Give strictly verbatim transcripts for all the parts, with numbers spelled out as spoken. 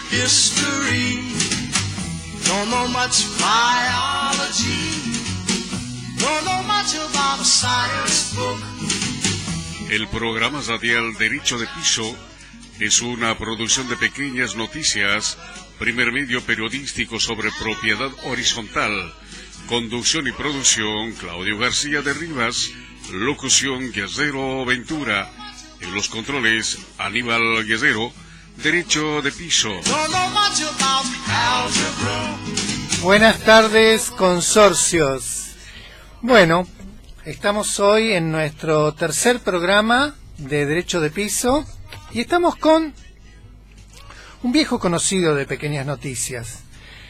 history. Don't know much biology. Don't know much about a science book. El programa radial Derecho de Piso es una producción de Pequeñas Noticias, primer medio periodístico sobre propiedad horizontal. Conducción y producción, Claudio García de Rivas. Locución, Guerrero Ventura. En los controles, Aníbal Guerrero. Derecho de Piso. Buenas tardes, consorcios. Bueno, estamos hoy en nuestro tercer programa de Derecho de Piso y estamos con un viejo conocido de Pequeñas Noticias.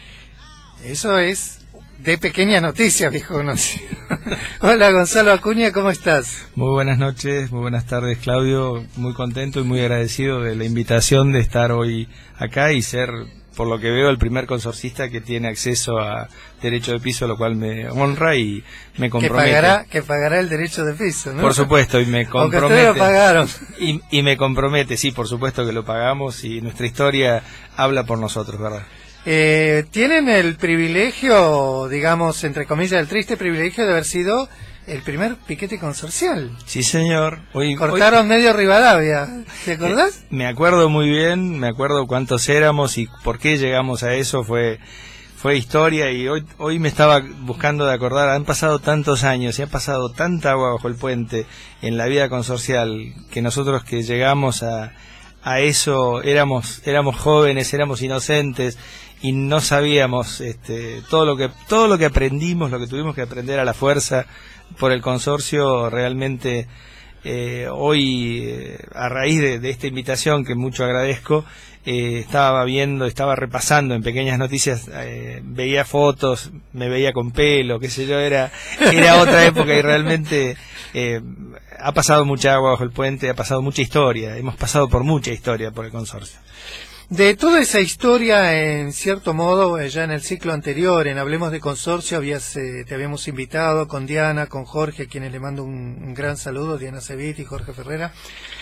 Eso es de Pequeñas Noticias, viejo conocido. Hola, Gonzalo Acuña, ¿cómo estás? Muy buenas noches, muy buenas tardes, Claudio. Muy contento y muy agradecido de la invitación de estar hoy acá y ser, por lo que veo, el primer consorcista que tiene acceso a derecho de piso, lo cual me honra y me compromete. Que pagará, que pagará el derecho de piso, ¿no? Por supuesto, y me compromete. Aunque ustedes lo pagaron. Y, y me compromete, sí, por supuesto que lo pagamos y nuestra historia habla por nosotros, ¿verdad? Eh, tienen el privilegio, digamos, entre comillas, el triste privilegio de haber sido el primer piquete consorcial. Sí, señor. Hoy, Cortaron hoy... medio Rivadavia, ¿te acordás? Eh, me acuerdo muy bien, me acuerdo cuántos éramos y por qué llegamos a eso, fue fue historia y hoy hoy me estaba buscando de acordar, han pasado tantos años y ha pasado tanta agua bajo el puente en la vida consorcial que nosotros que llegamos a a eso éramos éramos jóvenes, éramos inocentes y no sabíamos este todo lo que todo lo que aprendimos, lo que tuvimos que aprender a la fuerza por el consorcio. Realmente eh, hoy eh, a raíz de, de esta invitación que mucho agradezco, eh, estaba viendo, estaba repasando en Pequeñas Noticias, eh, veía fotos, me veía con pelo, qué sé yo, era era otra época y realmente eh, ha pasado mucha agua bajo el puente, ha pasado mucha historia, hemos pasado por mucha historia por el consorcio. De toda esa historia, en cierto modo, ya en el ciclo anterior, en Hablemos de Consorcio, habías, eh, te habíamos invitado con Diana, con Jorge, a quienes le mando un, un gran saludo, Diana Cevit y Jorge Ferrera.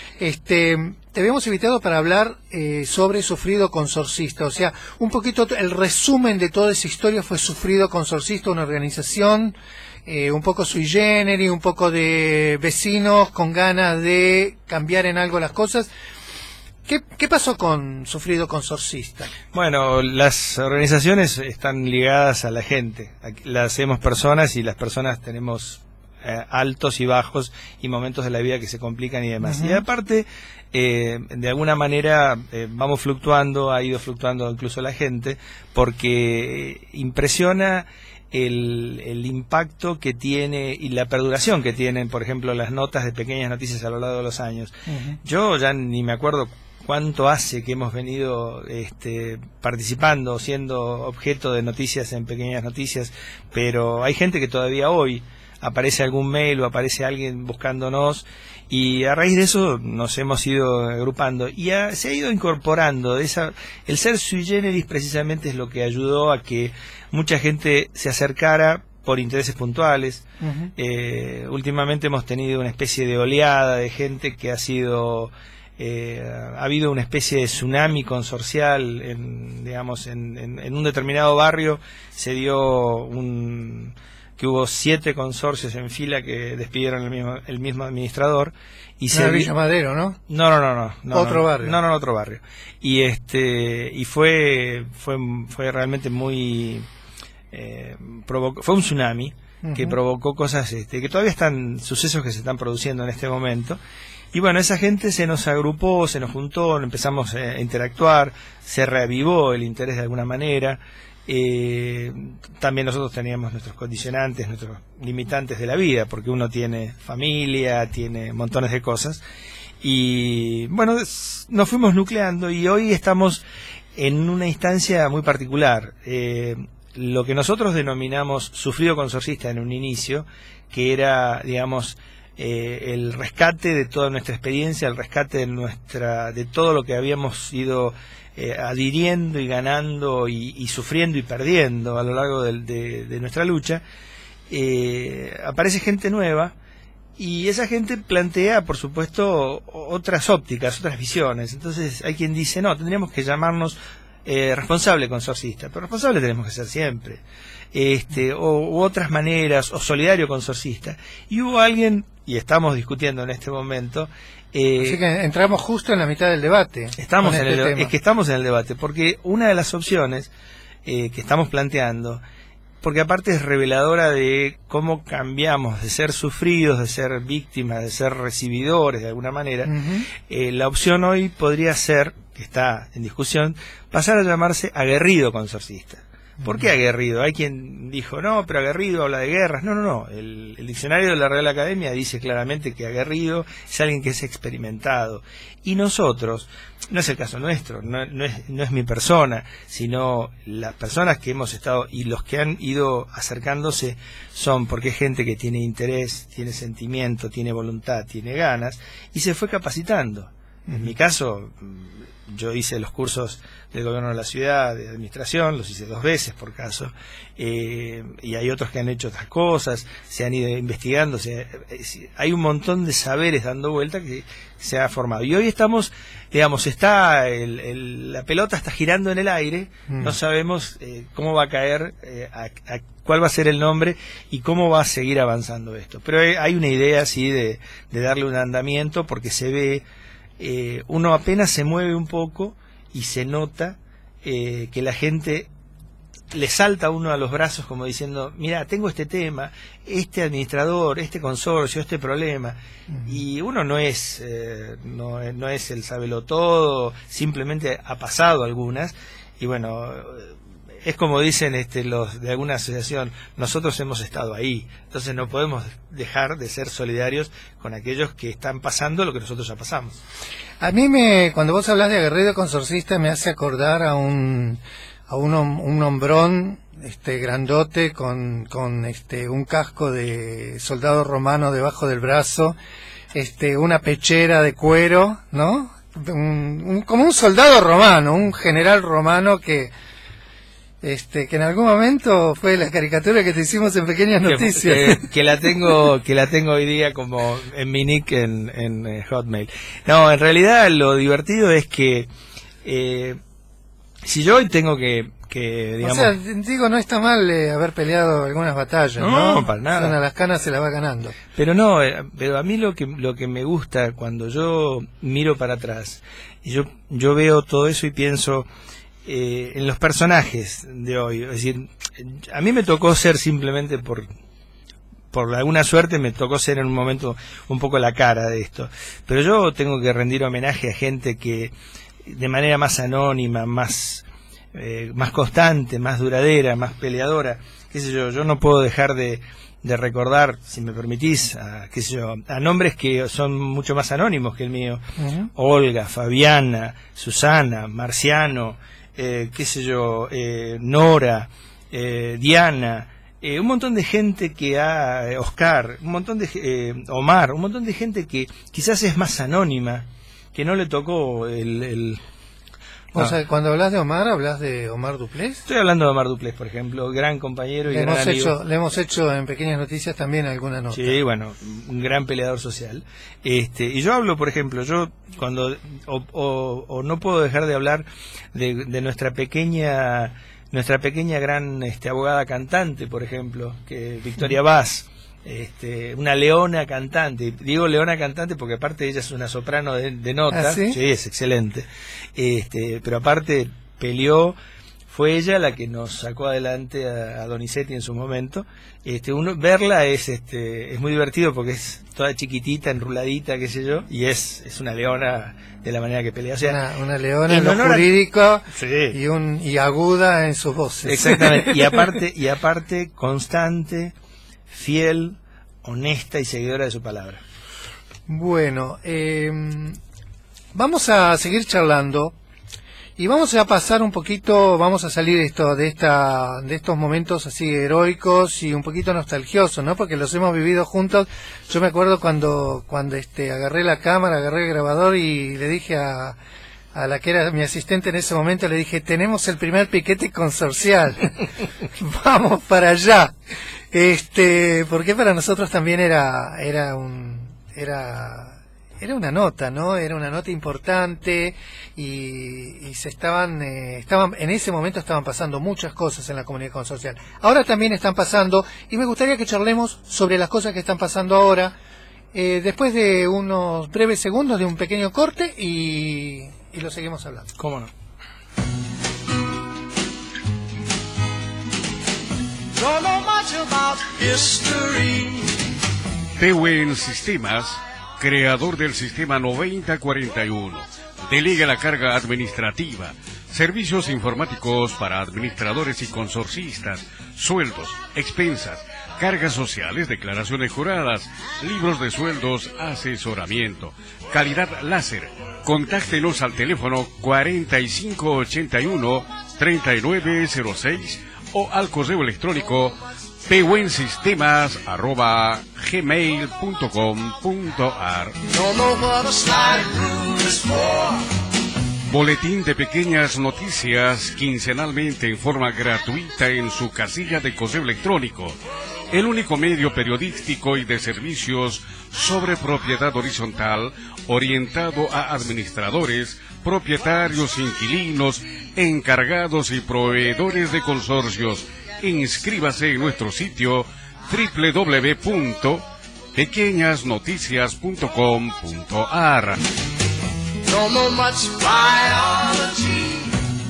Este, te habíamos invitado para hablar eh, sobre Sufrido Consorcista, o sea, un poquito el resumen de toda esa historia fue Sufrido Consorcista, una organización eh, un poco sui generis, un poco de vecinos con ganas de cambiar en algo las cosas. ¿Qué, ¿Qué pasó con Sufrido Consorcista? Bueno, las organizaciones están ligadas a la gente, las hacemos personas y las personas tenemos eh, altos y bajos y momentos de la vida que se complican y demás. Uh-huh. Y aparte, eh, de alguna manera eh, vamos fluctuando, ha ido fluctuando incluso la gente, porque impresiona el, el impacto que tiene y la perduración que tienen, por ejemplo, las notas de Pequeñas Noticias a lo largo de los años. Uh-huh. Yo ya ni me acuerdo cuánto hace que hemos venido este, participando, siendo objeto de noticias en Pequeñas Noticias, pero hay gente que todavía hoy aparece algún mail o aparece alguien buscándonos y a raíz de eso nos hemos ido agrupando y a, se ha ido incorporando esa, el ser sui generis precisamente es lo que ayudó a que mucha gente se acercara por intereses puntuales. Uh-huh. Eh, últimamente hemos tenido una especie de oleada de gente que ha sido Eh, ha habido una especie de tsunami consorcial en, digamos, en, en, en un determinado barrio se dio un que hubo siete consorcios en fila que despidieron el mismo el mismo administrador y no, se Villa Madero, ¿no? No, no, no, no, no otro no, barrio. No, no, otro barrio. Y este y fue fue fue realmente muy eh, provocó, fue un tsunami uh-huh. que provocó cosas este que todavía están sucesos que se están produciendo en este momento. Y bueno, esa gente se nos agrupó, se nos juntó, empezamos a interactuar, se reavivó el interés de alguna manera. Eh, también nosotros teníamos nuestros condicionantes, nuestros limitantes de la vida, porque uno tiene familia, tiene montones de cosas. Y bueno, nos fuimos nucleando y hoy estamos en una instancia muy particular. Eh, lo que nosotros denominamos Sufrido Consorcista en un inicio, que era, digamos, Eh, el rescate de toda nuestra experiencia, el rescate de nuestra de todo lo que habíamos ido eh, adhiriendo y ganando y, y sufriendo y perdiendo a lo largo de, de, de nuestra lucha, eh, aparece gente nueva y esa gente plantea, por supuesto, otras ópticas, otras visiones. Entonces hay quien dice, no, tendríamos que llamarnos eh, responsable consorcista, pero responsable tenemos que ser siempre, este, o u otras maneras, o solidario consorcista. Y hubo alguien, y estamos discutiendo en este momento, eh, así que entramos justo en la mitad del debate. Estamos en este el, tema. Es que estamos en el debate, porque una de las opciones eh, que estamos planteando, porque aparte es reveladora de cómo cambiamos de ser sufridos, de ser víctimas, de ser recibidores de alguna manera, uh-huh. eh, la opción hoy podría ser, que está en discusión, pasar a llamarse aguerrido consorcista. ¿Por qué aguerrido? Hay quien dijo, no, pero aguerrido habla de guerras. No, no, no. El, el diccionario de la Real Academia dice claramente que aguerrido es alguien que es experimentado. Y nosotros, no es el caso nuestro, no, no, es, no es mi persona, sino las personas que hemos estado y los que han ido acercándose son porque es gente que tiene interés, tiene sentimiento, tiene voluntad, tiene ganas y se fue capacitando. En mi caso, yo hice los cursos del gobierno de la ciudad, de administración, los hice dos veces por caso, eh, y hay otros que han hecho otras cosas, se han ido investigando, se, hay un montón de saberes dando vuelta que se ha formado. Y hoy estamos, digamos, está el, el, la pelota está girando en el aire, mm. no sabemos eh, cómo va a caer, eh, a, a cuál va a ser el nombre y cómo va a seguir avanzando esto. Pero hay una idea así de, de darle un andamiento porque se ve... Eh, uno apenas se mueve un poco y se nota eh, que la gente le salta a uno a los brazos como diciendo, mira, tengo este tema, este administrador, este consorcio, este problema, uh-huh. y uno no es, eh, no, no es el sabelotodo, simplemente ha pasado algunas, y bueno, es como dicen este, los de alguna asociación, nosotros hemos estado ahí, entonces no podemos dejar de ser solidarios con aquellos que están pasando lo que nosotros ya pasamos. A mí me, cuando vos hablas de aguerrido consorcista me hace acordar a un a un, un hombrón este grandote con con este un casco de soldado romano debajo del brazo, este una pechera de cuero, ¿no? Un, un, como un soldado romano, un general romano que Este, que en algún momento fue la caricatura que te hicimos en Pequeñas Noticias. Que, que, que la tengo, que la tengo hoy día como en mi nick en, en, en Hotmail. No, en realidad lo divertido es que eh, si yo hoy tengo que, que digamos... O sea, digo, no está mal eh, haber peleado algunas batallas, ¿no? No, para nada. O sea, a las canas se las va ganando. Pero no, eh, pero a mí lo que lo que me gusta cuando yo miro para atrás, y yo yo veo todo eso y pienso... Eh, en los personajes de hoy, es decir, a mí me tocó ser simplemente por por alguna suerte me tocó ser en un momento un poco la cara de esto, pero yo tengo que rendir homenaje a gente que de manera más anónima, más eh, más constante, más duradera, más peleadora, qué sé yo, yo no puedo dejar de de recordar, si me permitís, a, qué sé yo, a nombres que son mucho más anónimos que el mío, uh-huh. Olga, Fabiana, Susana, Marciano, Eh, qué sé yo, eh, Nora, eh, Diana, eh, un montón de gente que ha, eh, Oscar, un montón de, eh, Omar, un montón de gente que quizás es más anónima, que no le tocó el... el o sea, cuando hablas de Omar, ¿hablas de Omar Duplés? Estoy hablando de Omar Duplés, por ejemplo, gran compañero y le gran hemos amigo. Hecho, le hemos hecho en Pequeñas Noticias también alguna nota. Sí, bueno, un gran peleador social. Este, y yo hablo, por ejemplo, yo cuando o, o, o no puedo dejar de hablar de, de nuestra pequeña nuestra pequeña gran este, abogada cantante, por ejemplo, que Victoria Vaz. Este, una leona cantante, digo leona cantante porque aparte ella es una soprano de, de nota, ¿Ah, sí? Sí, es excelente, este, pero aparte peleó, fue ella la que nos sacó adelante a, a Donizetti en su momento. Este, uno verla es este es muy divertido porque es toda chiquitita, enruladita, qué sé yo, y es es una leona de la manera que pelea, o sea, una, una leona en lo jurídico a... sí. y un y aguda en sus voces. Exactamente, y aparte y aparte constante, fiel, honesta y seguidora de su palabra. Bueno, eh, vamos a seguir charlando y vamos a pasar un poquito, vamos a salir esto de esta de estos momentos así heroicos y un poquito nostalgiosos, ¿no? Porque los hemos vivido juntos. Yo me acuerdo cuando cuando este agarré la cámara, agarré el grabador y le dije a a la que era mi asistente en ese momento, le dije, tenemos el primer piquete consorcial, vamos para allá, este, porque para nosotros también era, era un, era, era una nota, ¿no? Era una nota importante y, y se estaban, eh, estaban, en ese momento estaban pasando muchas cosas en la comunidad consorcial. Ahora también están pasando y me gustaría que charlemos sobre las cosas que están pasando ahora, eh, después de unos breves segundos de un pequeño corte y, y lo seguimos hablando. ¿Cómo no? Don't know much about history. Pewen Sistemas, creador del sistema noventa cuarenta y uno, delega la carga administrativa, servicios informáticos para administradores y consorcistas, sueldos, expensas, cargas sociales, declaraciones juradas, libros de sueldos, asesoramiento, calidad láser. Contáctenos al teléfono cuarenta y cinco ochenta y uno treinta y nueve cero seis o al correo electrónico pewensistemas arroba gmail punto com punto ar. Don't know what a slide rule is for. Boletín de pequeñas noticias quincenalmente en forma gratuita en su casilla de correo electrónico. El único medio periodístico y de servicios sobre propiedad horizontal orientado a administradores, propietarios, inquilinos, encargados y proveedores de consorcios. Inscríbase en nuestro sitio doble u doble u doble u punto pequeñas noticias punto com punto ar. Don't know much biology.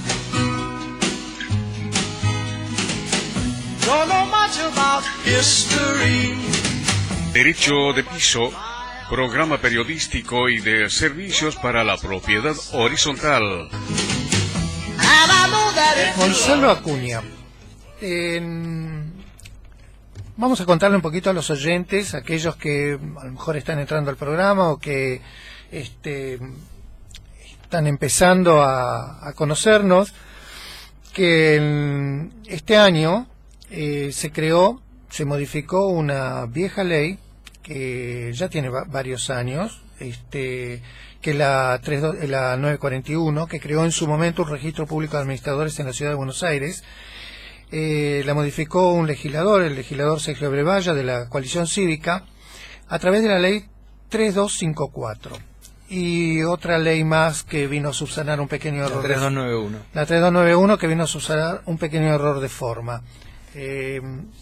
Don't know much about history. Derecho de piso, programa periodístico y de servicios para la propiedad horizontal. And I know that it Gonzalo Acuña. Eh, vamos a contarle un poquito a los oyentes, aquellos que a lo mejor están entrando al programa o que este, están empezando a, a conocernos, que en este año eh, se creó, se modificó una vieja ley que ya tiene va varios años, este, que es la, la nueve cuarenta y uno, que creó en su momento un registro público de administradores en la ciudad de Buenos Aires. Eh, la modificó un legislador, el legislador Sergio Brevalla, de la coalición cívica, a través de la ley tres dos cinco cuatro. Y otra ley más que vino a subsanar un pequeño error. La tres dos nueve uno. La tres dos nueve uno, que vino a subsanar un pequeño error de forma. Eh,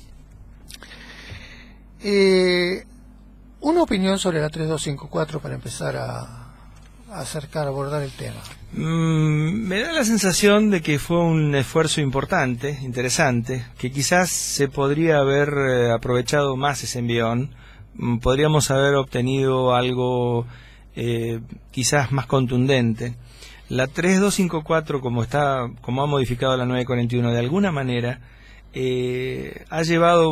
eh, una opinión sobre la tres dos cinco cuatro para empezar a, a acercar, a abordar el tema. Mm, me da la sensación de que fue un esfuerzo importante, interesante, que quizás se podría haber eh, aprovechado más ese envión. Mm, podríamos haber obtenido algo eh, quizás más contundente. La tres dos cinco cuatro, como está, como ha modificado la nueve cuarenta y uno, de alguna manera eh, ha llevado,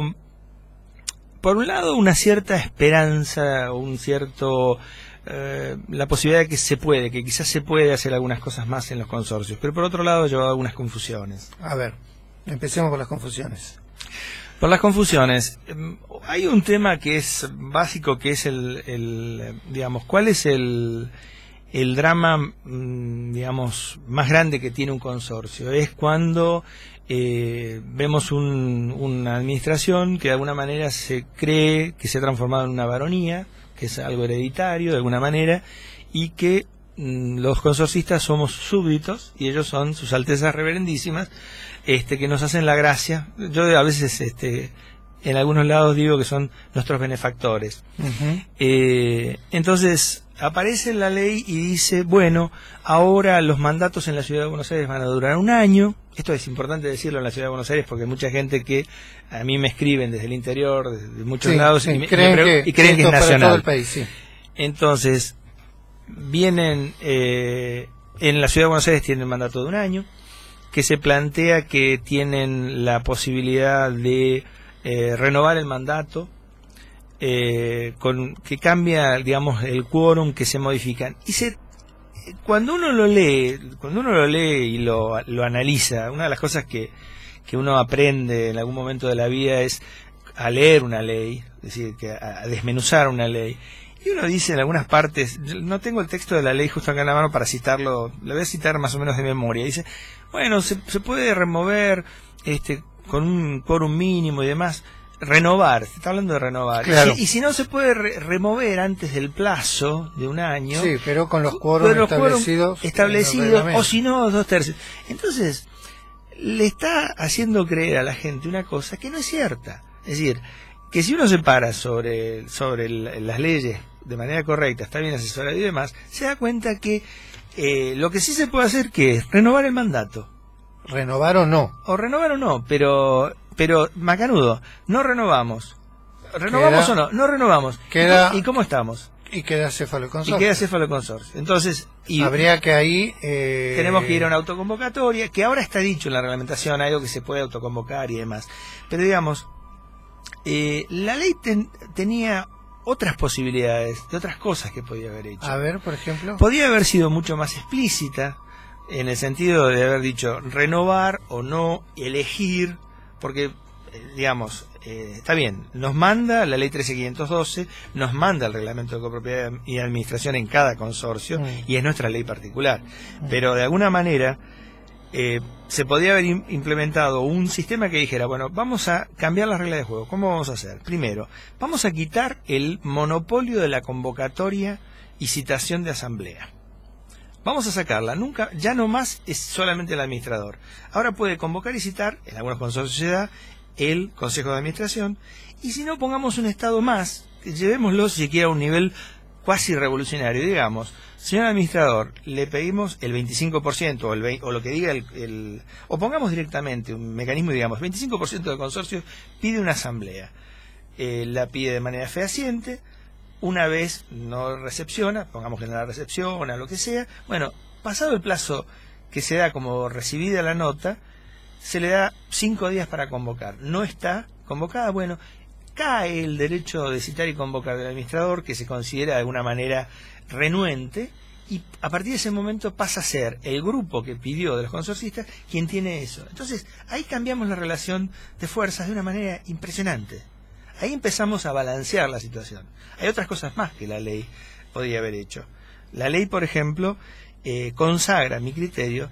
por un lado, una cierta esperanza, un cierto Eh, la posibilidad de que se puede, que quizás se puede hacer algunas cosas más en los consorcios, pero por otro lado ha llevado algunas confusiones. A ver, empecemos por las confusiones. Por las confusiones, eh, hay un tema que es básico, que es el, el digamos, ¿cuál es el, el drama, mmm, digamos, más grande que tiene un consorcio? Es cuando eh, vemos un, una administración que de alguna manera se cree que se ha transformado en una baronía, que es algo hereditario de alguna manera, y que mmm, los consorcistas somos súbditos y ellos son sus altezas reverendísimas, este, que nos hacen la gracia. Yo a veces este, en algunos lados digo que son nuestros benefactores. Uh-huh. eh, entonces aparece la ley y dice, bueno, ahora los mandatos en la ciudad de Buenos Aires van a durar un año. Esto es importante decirlo en la ciudad de Buenos Aires porque hay mucha gente que a mí me escriben desde el interior, de muchos sí, lados, sí, y, me, creen, me que, y creen que es nacional. Para todo el país, sí. Entonces, vienen, eh, en la ciudad de Buenos Aires tienen mandato de un año, que se plantea que tienen la posibilidad de eh, renovar el mandato, eh, con que cambia, digamos, el quórum, que se modifican. Y se Cuando uno lo lee, cuando uno lo lee y lo, lo analiza, una de las cosas que, que uno aprende en algún momento de la vida es a leer una ley, es decir, que a, a desmenuzar una ley. Y uno dice en algunas partes, no tengo el texto de la ley justo acá en la mano para citarlo, lo voy a citar más o menos de memoria. Dice, bueno, se, se puede remover este con un quórum mínimo y demás. renovar, se está hablando de renovar. Claro. Y, si, y si no se puede re remover antes del plazo de un año. Sí, pero con los quórum establecidos. Establecidos, o si no, dos tercios. Entonces, le está haciendo creer a la gente una cosa que no es cierta. Es decir, que si uno se para sobre, sobre el, las leyes de manera correcta, está bien asesorado y demás, se da cuenta que eh, lo que sí se puede hacer que es renovar el mandato. Renovar o no. O renovar o no, pero pero macanudo, no renovamos. ¿Renovamos queda, o no? No renovamos. Queda, ¿Y cómo estamos? Y queda cefaloconsorcio. Y queda cefaloconsorcio. Entonces, y habría que ahí... Eh... tenemos que ir a una autoconvocatoria, que ahora está dicho en la reglamentación, algo que se puede autoconvocar y demás. Pero digamos, eh, la ley ten, tenía otras posibilidades, de otras cosas que podía haber hecho. A ver, por ejemplo. Podía haber sido mucho más explícita, en el sentido de haber dicho renovar o no, elegir, porque, eh, digamos, eh, está bien, nos manda la ley trece mil quinientos doce, nos manda el reglamento de copropiedad y administración en cada consorcio, mm. y es nuestra ley particular. Mm. Pero de alguna manera eh, se podía haber implementado un sistema que dijera, bueno, vamos a cambiar las reglas de juego. ¿Cómo vamos a hacer? Primero, vamos a quitar el monopolio de la convocatoria y citación de asamblea. Vamos a sacarla, nunca, ya no más es solamente el administrador. Ahora puede convocar y citar, en algunos consorcios se da, el Consejo de Administración, y si no, pongamos un estado más, llevémoslo siquiera a un nivel cuasi revolucionario, digamos, señor administrador, le pedimos el veinticinco por ciento, o, el veinte, o lo que diga el, el... o pongamos directamente un mecanismo, digamos, veinticinco por ciento del consorcio pide una asamblea, eh, la pide de manera fehaciente. Una vez no recepciona, pongamos que no la recepciona, lo que sea, bueno, pasado el plazo que se da como recibida la nota, se le da cinco días para convocar. No está convocada, bueno, cae el derecho de citar y convocar del administrador, que se considera de alguna manera renuente, y a partir de ese momento pasa a ser el grupo que pidió de los consorcistas quien tiene eso. Entonces, ahí cambiamos la relación de fuerzas de una manera impresionante. Ahí empezamos a balancear la situación. Hay otras cosas más que la ley podría haber hecho. La ley, por ejemplo, eh, consagra, a mi criterio,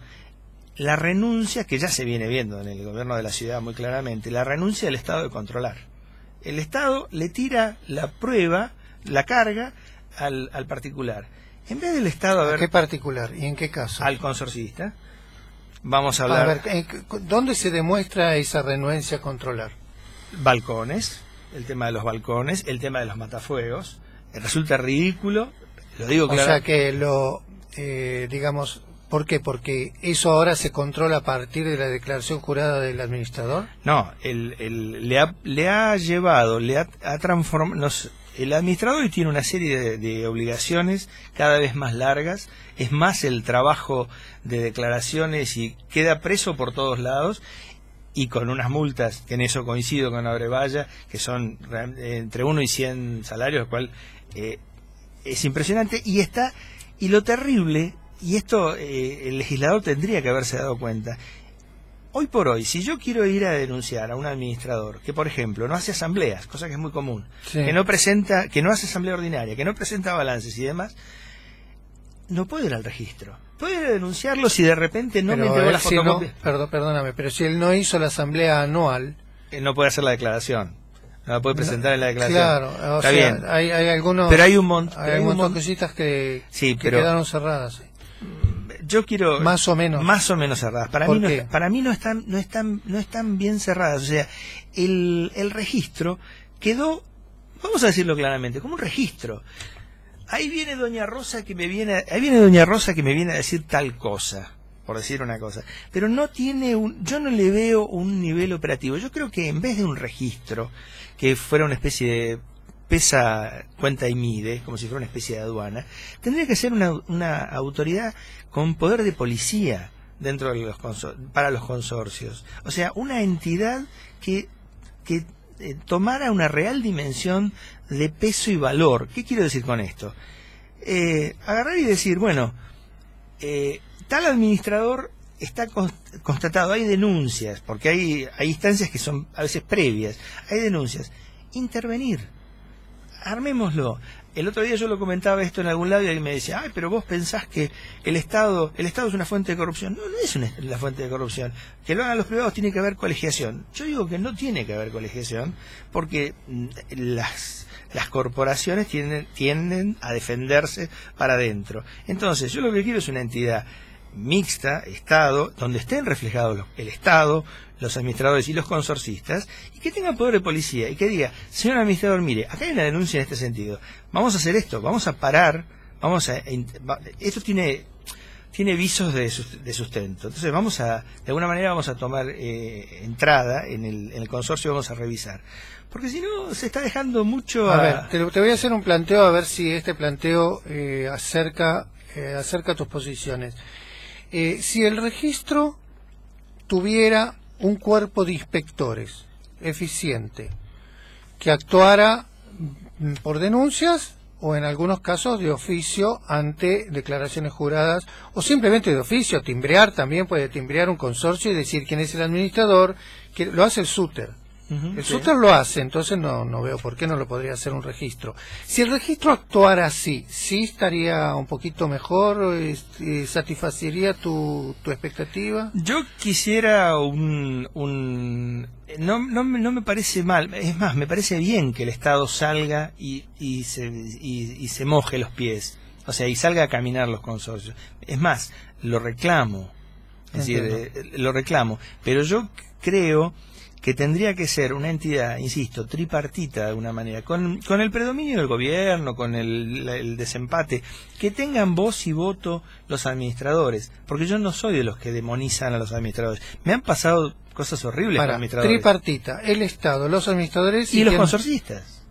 la renuncia, que ya se viene viendo en el gobierno de la ciudad muy claramente, la renuncia del Estado de controlar. El Estado le tira la prueba, la carga, al, al particular. En vez del Estado... A, ver, ¿A qué particular? ¿Y en qué caso? Al consorcista. Vamos a hablar... A ver, ¿dónde se demuestra esa renuencia a controlar? Balcones. El tema de los balcones, el tema de los matafuegos, resulta ridículo, lo digo claro. O sea que lo, eh, digamos, ¿por qué? Porque eso ahora se controla a partir de la declaración jurada del administrador. No, el, el, le, ha, le ha llevado, le ha, ha transformado, el administrador hoy tiene una serie de, de obligaciones cada vez más largas, es más el trabajo de declaraciones y queda preso por todos lados, y con unas multas, que en eso coincido con Abrevaya, que son entre uno y cien salarios, lo cual eh, es impresionante, y está, y lo terrible, y esto eh, el legislador tendría que haberse dado cuenta, hoy por hoy, si yo quiero ir a denunciar a un administrador que, por ejemplo, no hace asambleas, cosa que es muy común, sí. que no presenta, que no hace asamblea ordinaria, que no presenta balances y demás, no puede ir al registro. Puede denunciarlo si de repente no pero me entregó la si fotocopia. No, perdón, perdóname, pero si él no hizo la asamblea anual... Él no puede hacer la declaración. No la puede presentar no, en la declaración. Claro, o Está sea, bien. Hay, hay algunos... Pero hay un montón... Hay, hay un montón de cositas que, sí, que pero, quedaron cerradas. Sí. Yo quiero... Más o menos. Más o menos cerradas. Para mí, no, para mí no están, no están, no están bien cerradas. O sea, el, el registro quedó, vamos a decirlo claramente, como un registro. Ahí viene doña Rosa que me viene, ahí viene doña Rosa que me viene a decir tal cosa, por decir una cosa, pero no tiene un, yo no le veo un nivel operativo. Yo creo que en vez de un registro que fuera una especie de pesa, cuenta y mide, como si fuera una especie de aduana, tendría que ser una, una autoridad con poder de policía dentro de los consor- para los consorcios. O sea, una entidad que que eh, tomara una real dimensión de peso y valor. ¿Qué quiero decir con esto? Eh, agarrar y decir, bueno, eh, tal administrador está constatado, hay denuncias, porque hay, hay instancias que son a veces previas, hay denuncias. Intervenir. armémoslo. El otro día yo lo comentaba esto en algún lado y alguien me decía, ay, pero vos pensás que el Estado el Estado es una fuente de corrupción. No, no es una, la fuente de corrupción. Que lo hagan los privados tiene que haber colegiación. Yo digo que no tiene que haber colegiación porque las, las corporaciones tienden, tienden a defenderse para adentro. Entonces, yo lo que quiero es una entidad mixta, Estado, donde estén reflejados los, el Estado, los administradores y los consorcistas, y que tengan poder de policía, y que diga, señor administrador, mire, acá hay una denuncia en este sentido, vamos a hacer esto, vamos a parar, vamos a, esto tiene tiene visos de, de sustento, entonces vamos a, de alguna manera vamos a tomar eh, entrada en el, en el consorcio, vamos a revisar, porque si no se está dejando mucho a... A ver, te, te voy a hacer un planteo, a ver si este planteo eh, acerca, eh, acerca tus posiciones. Eh, si el registro tuviera un cuerpo de inspectores eficiente que actuara por denuncias o en algunos casos de oficio ante declaraciones juradas o simplemente de oficio, timbrear también, puede timbrear un consorcio y decir quién es el administrador, que lo hace el SUTER. Uh-huh, el sí. SUTER lo hace, entonces no no veo por qué no lo podría hacer un registro. Si el registro actuara así, ¿sí estaría un poquito mejor? Eh, ¿Satisfacería tu, tu expectativa? Yo quisiera un... un no, no, no me parece mal, es más, me parece bien que el Estado salga y, y, se, y, y se moje los pies, o sea, y salga a caminar los consorcios. Es más, lo reclamo, es decir, eh, lo reclamo, pero yo creo que tendría que ser una entidad, insisto, tripartita de alguna manera, con, con el predominio del gobierno, con el, el desempate, que tengan voz y voto los administradores, porque yo no soy de los que demonizan a los administradores. Me han pasado cosas horribles Para, con administradores. Tripartita, el Estado, los administradores y, y los quien... consorcistas.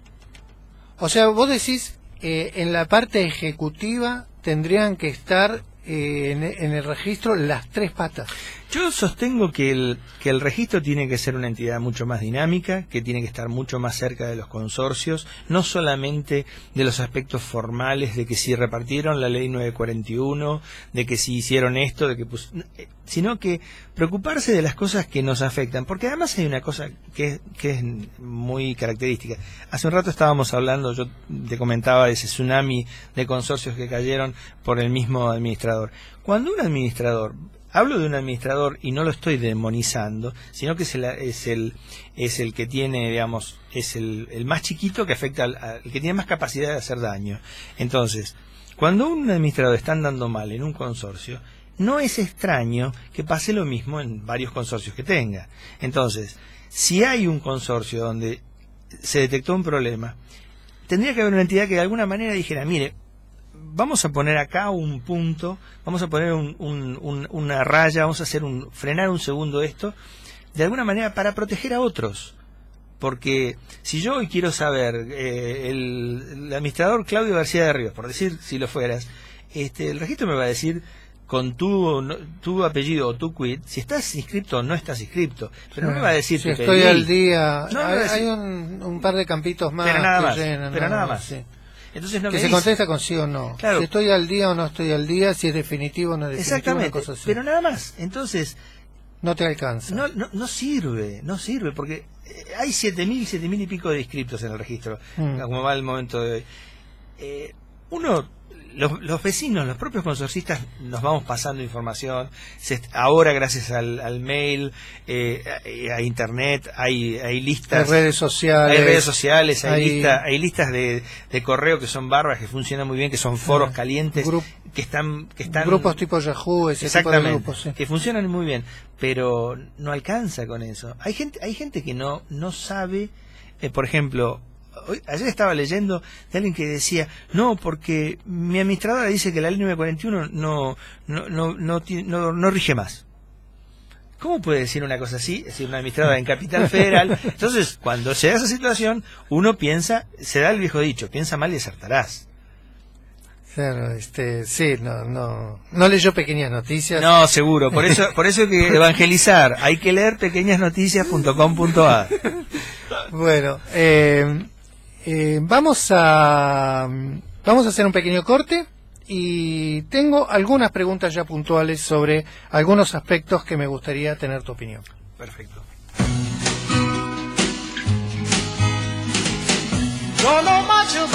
O sea, vos decís, eh, en la parte ejecutiva tendrían que estar eh, en, en el registro las tres patas. Yo sostengo que el, que el registro tiene que ser una entidad mucho más dinámica, que tiene que estar mucho más cerca de los consorcios, no solamente de los aspectos formales de que si repartieron la ley nueve cuarenta y uno, de que si hicieron esto, de que pues, sino que preocuparse de las cosas que nos afectan, porque además hay una cosa que, que es muy característica. Hace un rato estábamos hablando, yo te comentaba de ese tsunami de consorcios que cayeron por el mismo administrador. Cuando un administrador, hablo de un administrador y no lo estoy demonizando, sino que es el, es el, es el que tiene, digamos, es el, el más chiquito que afecta al, al que tiene más capacidad de hacer daño. Entonces, cuando un administrador está andando mal en un consorcio, no es extraño que pase lo mismo en varios consorcios que tenga. Entonces, si hay un consorcio donde se detectó un problema, tendría que haber una entidad que de alguna manera dijera, mire, vamos a poner acá un punto, vamos a poner un, un, un, una raya, vamos a hacer un frenar un segundo esto, de alguna manera para proteger a otros. Porque si yo hoy quiero saber, eh, el, el administrador Claudio García de Ríos, por decir si lo fueras, este, el registro me va a decir con tu, no, tu apellido o tu quit, si estás inscripto o no estás inscripto, pero no me va a decir... Si estoy al día, no, hay, decir, hay un, un par de campitos más pero nada que más, llenan, pero no, nada más. Sí. Entonces no que me se dice. contesta con sí o no. Claro. Si estoy al día o no estoy al día, si es definitivo o no es definitivo. Exactamente, una cosa así. pero nada más. Entonces... No te alcanza. No, no, no sirve, no sirve, porque hay siete mil, siete mil y pico de inscriptos en el registro, mm. como va el momento de hoy. Eh, uno... Los, los vecinos, los propios consorcistas nos vamos pasando información, se, ahora gracias al, al mail, eh, a, a internet, hay, hay listas, hay redes sociales, hay redes sociales, hay, hay... Lista, hay listas de, de correo que son bárbaras, que funcionan muy bien, que son foros calientes, Grup, que están, que están grupos tipo Yahoo, ese tipo de grupos, sí. Que funcionan muy bien, pero no alcanza con eso. Hay gente, hay gente que no, no sabe, eh, por ejemplo, hoy, ayer estaba leyendo de alguien que decía, no, porque mi administradora dice que la ley nueve cuarenta y uno no, no, no, no, no, no rige más. ¿Cómo puede decir una cosa así? Es decir, una administradora en Capital Federal. Entonces, cuando se da esa situación, uno piensa, se da el viejo dicho, piensa mal y acertarás. Claro, este, sí, no, no, no leyó Pequeñas Noticias. No, seguro, por eso, por eso hay que evangelizar, hay que leer pequeñas noticias punto com punto a r. Bueno, eh, eh, vamos a, vamos a hacer un pequeño corte y tengo algunas preguntas ya puntuales sobre algunos aspectos que me gustaría tener tu opinión. Perfecto. No, no.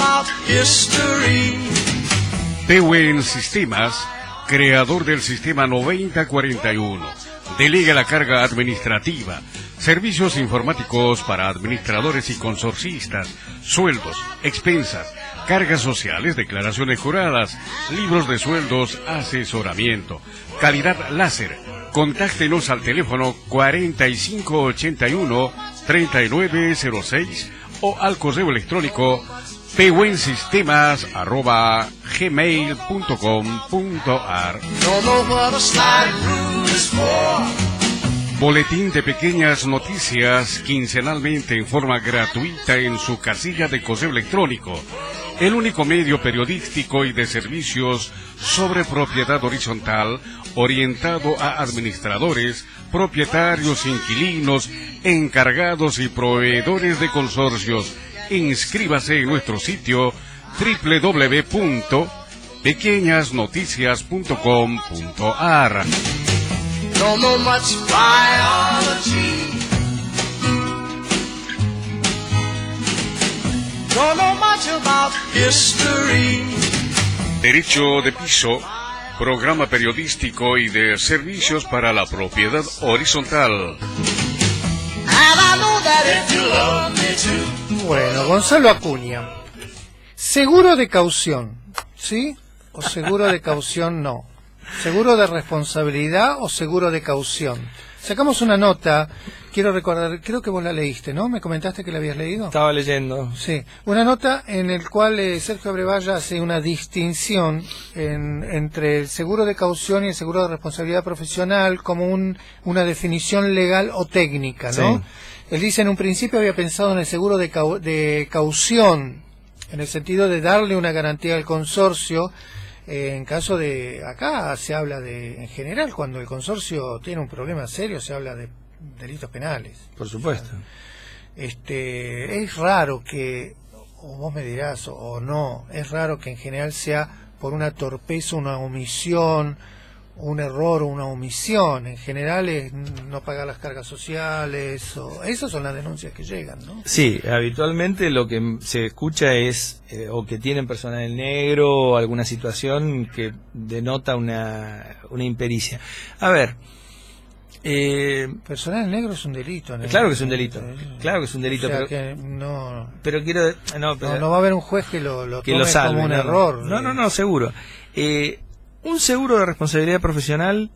about history. Pewen Sistemas, creador del sistema noventa cuarenta y uno, delega la carga administrativa, servicios informáticos para administradores y consorcistas, sueldos, expensas, cargas sociales, declaraciones juradas, libros de sueldos, asesoramiento, calidad láser. Contáctenos al teléfono cuarenta y cinco ochenta y uno treinta y nueve cero seis o al correo electrónico pewensistemas arroba gmail punto com punto ar. Don't know what a slide rule is for. Boletín de pequeñas noticias quincenalmente en forma gratuita en su casilla de correo electrónico. El único medio periodístico y de servicios sobre propiedad horizontal orientado a administradores, propietarios, inquilinos, encargados y proveedores de consorcios. Inscríbase en nuestro sitio doble u doble u doble u punto pequeñas noticias punto com punto ar. Don't know much biology. Don't know much about history. Derecho de piso, programa periodístico y de servicios para la propiedad horizontal. And I know that if you love me too. Bueno, Gonzalo Acuña. Seguro de caución, ¿sí? O seguro de caución no. Seguro de responsabilidad o seguro de caución. Sacamos una nota, quiero recordar, creo que vos la leíste, ¿no? ¿Me comentaste que la habías leído? Estaba leyendo. Sí, una nota en el cual eh, Sergio Abrevaya hace una distinción en, entre el seguro de caución y el seguro de responsabilidad profesional como un, una definición legal o técnica, ¿no? Sí. Él dice, en un principio había pensado en el seguro de, cau de caución, en el sentido de darle una garantía al consorcio. En caso de, acá se habla de, en general, cuando el consorcio tiene un problema serio, se habla de delitos penales. Por supuesto. Este, es raro que, o vos me dirás, o, o no, es raro que en general sea por una torpeza, una omisión, un error o una omisión. En general es no pagar las cargas sociales, o esas son las denuncias que llegan, ¿no? Sí, habitualmente lo que se escucha es eh, o que tienen personal negro o alguna situación que denota una, una impericia. A ver, eh, personal negro es un delito, ¿no? Claro que es un delito, claro que es un delito, o sea, pero, que no, pero quiero, no, pero, no, no va a haber un juez que lo, lo que tome lo salve, como un no, error. No, no, no, seguro. Eh, un seguro de responsabilidad profesional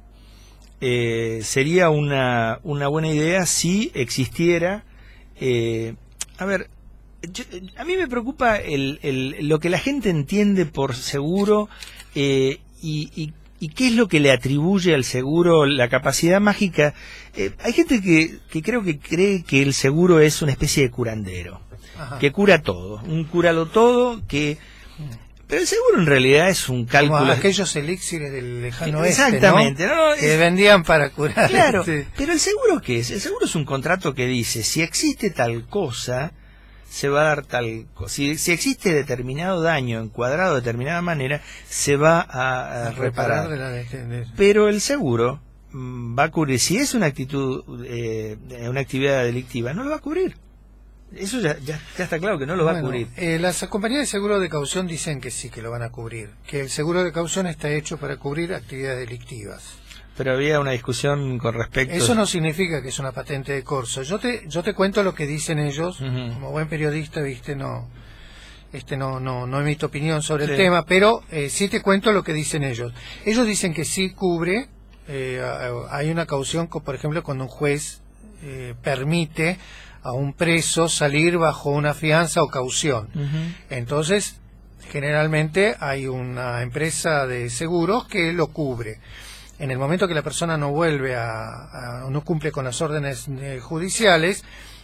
eh, sería una, una buena idea si existiera. Eh, a ver, yo, a mí me preocupa el, el, lo que la gente entiende por seguro eh, y, y, y qué es lo que le atribuye al seguro la capacidad mágica. Eh, hay gente que, que creo que cree que el seguro es una especie de curandero. Ajá. Que cura todo, un cúralo todo que... Pero el seguro en realidad es un cálculo... Como aquellos elixires del lejano Exactamente, oeste, ¿no? ¿no? Que vendían para curar. Claro, este... pero el seguro ¿qué es? El seguro es un contrato que dice, si existe tal cosa, se va a dar tal cosa. Si, si existe determinado daño encuadrado de determinada manera, se va a, a, a reparar. reparar de la de, de... Pero el seguro mmm, va a cubrir, si es una actitud, eh, una actividad delictiva, no lo va a cubrir. Eso ya, ya, ya está claro que no lo bueno, va a cubrir. Eh, las compañías de seguro de caución dicen que sí, que lo van a cubrir. Que el seguro de caución está hecho para cubrir actividades delictivas. Pero había una discusión con respecto... Eso no significa que es una patente de corso. Yo te yo te cuento lo que dicen ellos. Uh-huh. Como buen periodista, viste, no este no no no emito opinión sobre sí. el tema, pero eh, sí te cuento lo que dicen ellos. Ellos dicen que sí cubre. Eh, hay una caución, por ejemplo, cuando un juez eh, permite a un preso salir bajo una fianza o caución. Uh-huh. Entonces, generalmente hay una empresa de seguros que lo cubre. En el momento que la persona no vuelve a, a no cumple con las órdenes eh, judiciales,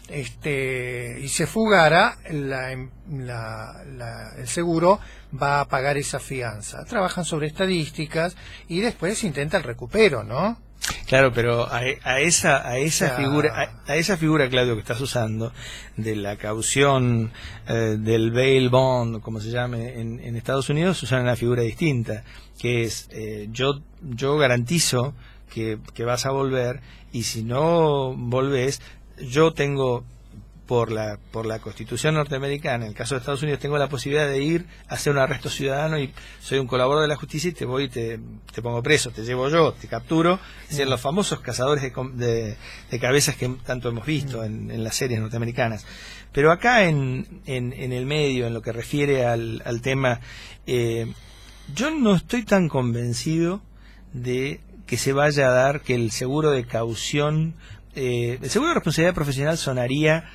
este y se fugara, la, la, la, el seguro va a pagar esa fianza. Trabajan sobre estadísticas y después intenta el recupero, ¿no? Claro, pero a, a esa a esa ya. figura a, a esa figura, Claudio, que estás usando de la caución eh, del bail bond, como se llame en, en Estados Unidos, usan una figura distinta, que es eh, yo yo garantizo que, que vas a volver, y si no volvés, yo tengo por la por la Constitución norteamericana, en el caso de Estados Unidos, tengo la posibilidad de ir a hacer un arresto ciudadano y soy un colaborador de la justicia y te voy y te, te pongo preso, te llevo yo, te capturo, es decir, los famosos cazadores de, de, de cabezas que tanto hemos visto en, en las series norteamericanas. Pero acá en, en, en el medio, en lo que refiere al, al tema, eh, yo no estoy tan convencido de que se vaya a dar que el seguro de caución, eh, el seguro de responsabilidad profesional sonaría,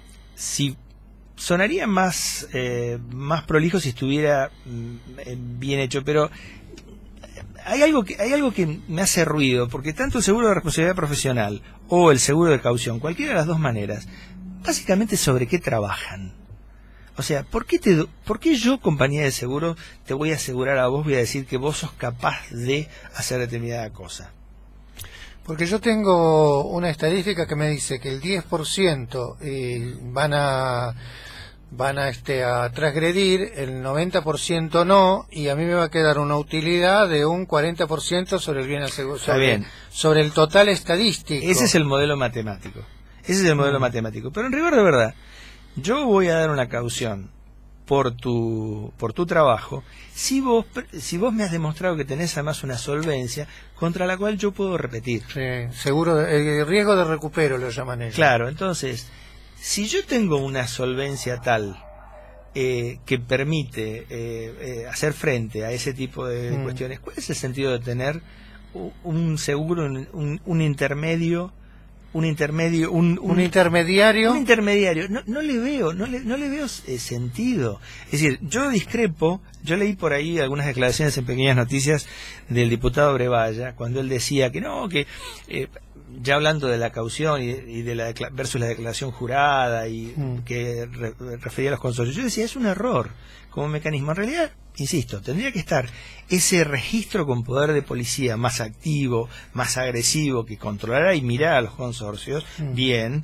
si sonaría más eh, más prolijo si estuviera mm, bien hecho, pero hay algo que hay algo que me hace ruido, porque tanto el seguro de responsabilidad profesional o el seguro de caución, cualquiera de las dos maneras, básicamente sobre qué trabajan. O sea, ¿por qué, te, ¿por qué yo, compañía de seguro, te voy a asegurar a vos, voy a decir que vos sos capaz de hacer determinada cosa? Porque yo tengo una estadística que me dice que el diez por ciento eh, van a van a este a transgredir, el noventa por ciento no, y a mí me va a quedar una utilidad de un cuarenta por ciento sobre el bien asegurado, sobre, bien. sobre el total estadístico. Ese es el modelo matemático. Ese es el modelo mm. matemático. Pero en rigor de verdad, yo voy a dar una caución por tu por tu trabajo si vos si vos me has demostrado que tenés además una solvencia contra la cual yo puedo repetir. Sí, seguro, de, el riesgo de recupero lo llaman ellos. Claro, entonces, si yo tengo una solvencia tal eh, que permite eh, eh, hacer frente a ese tipo de mm. cuestiones, ¿cuál es el sentido de tener un seguro, un, un intermedio? un intermedio un, un, un intermediario un intermediario no, no le veo no le, no le veo eh, sentido. Es decir, yo discrepo. Yo leí por ahí algunas declaraciones en Pequeñas Noticias del diputado Brevalla cuando él decía que no, que eh, ya hablando de la caución y, y de la versus la declaración jurada y mm. que re, refería a los consorcios, yo decía, es un error como mecanismo. En realidad, insisto, tendría que estar ese registro con poder de policía más activo, más agresivo, que controlara y mirara a los consorcios mm. bien,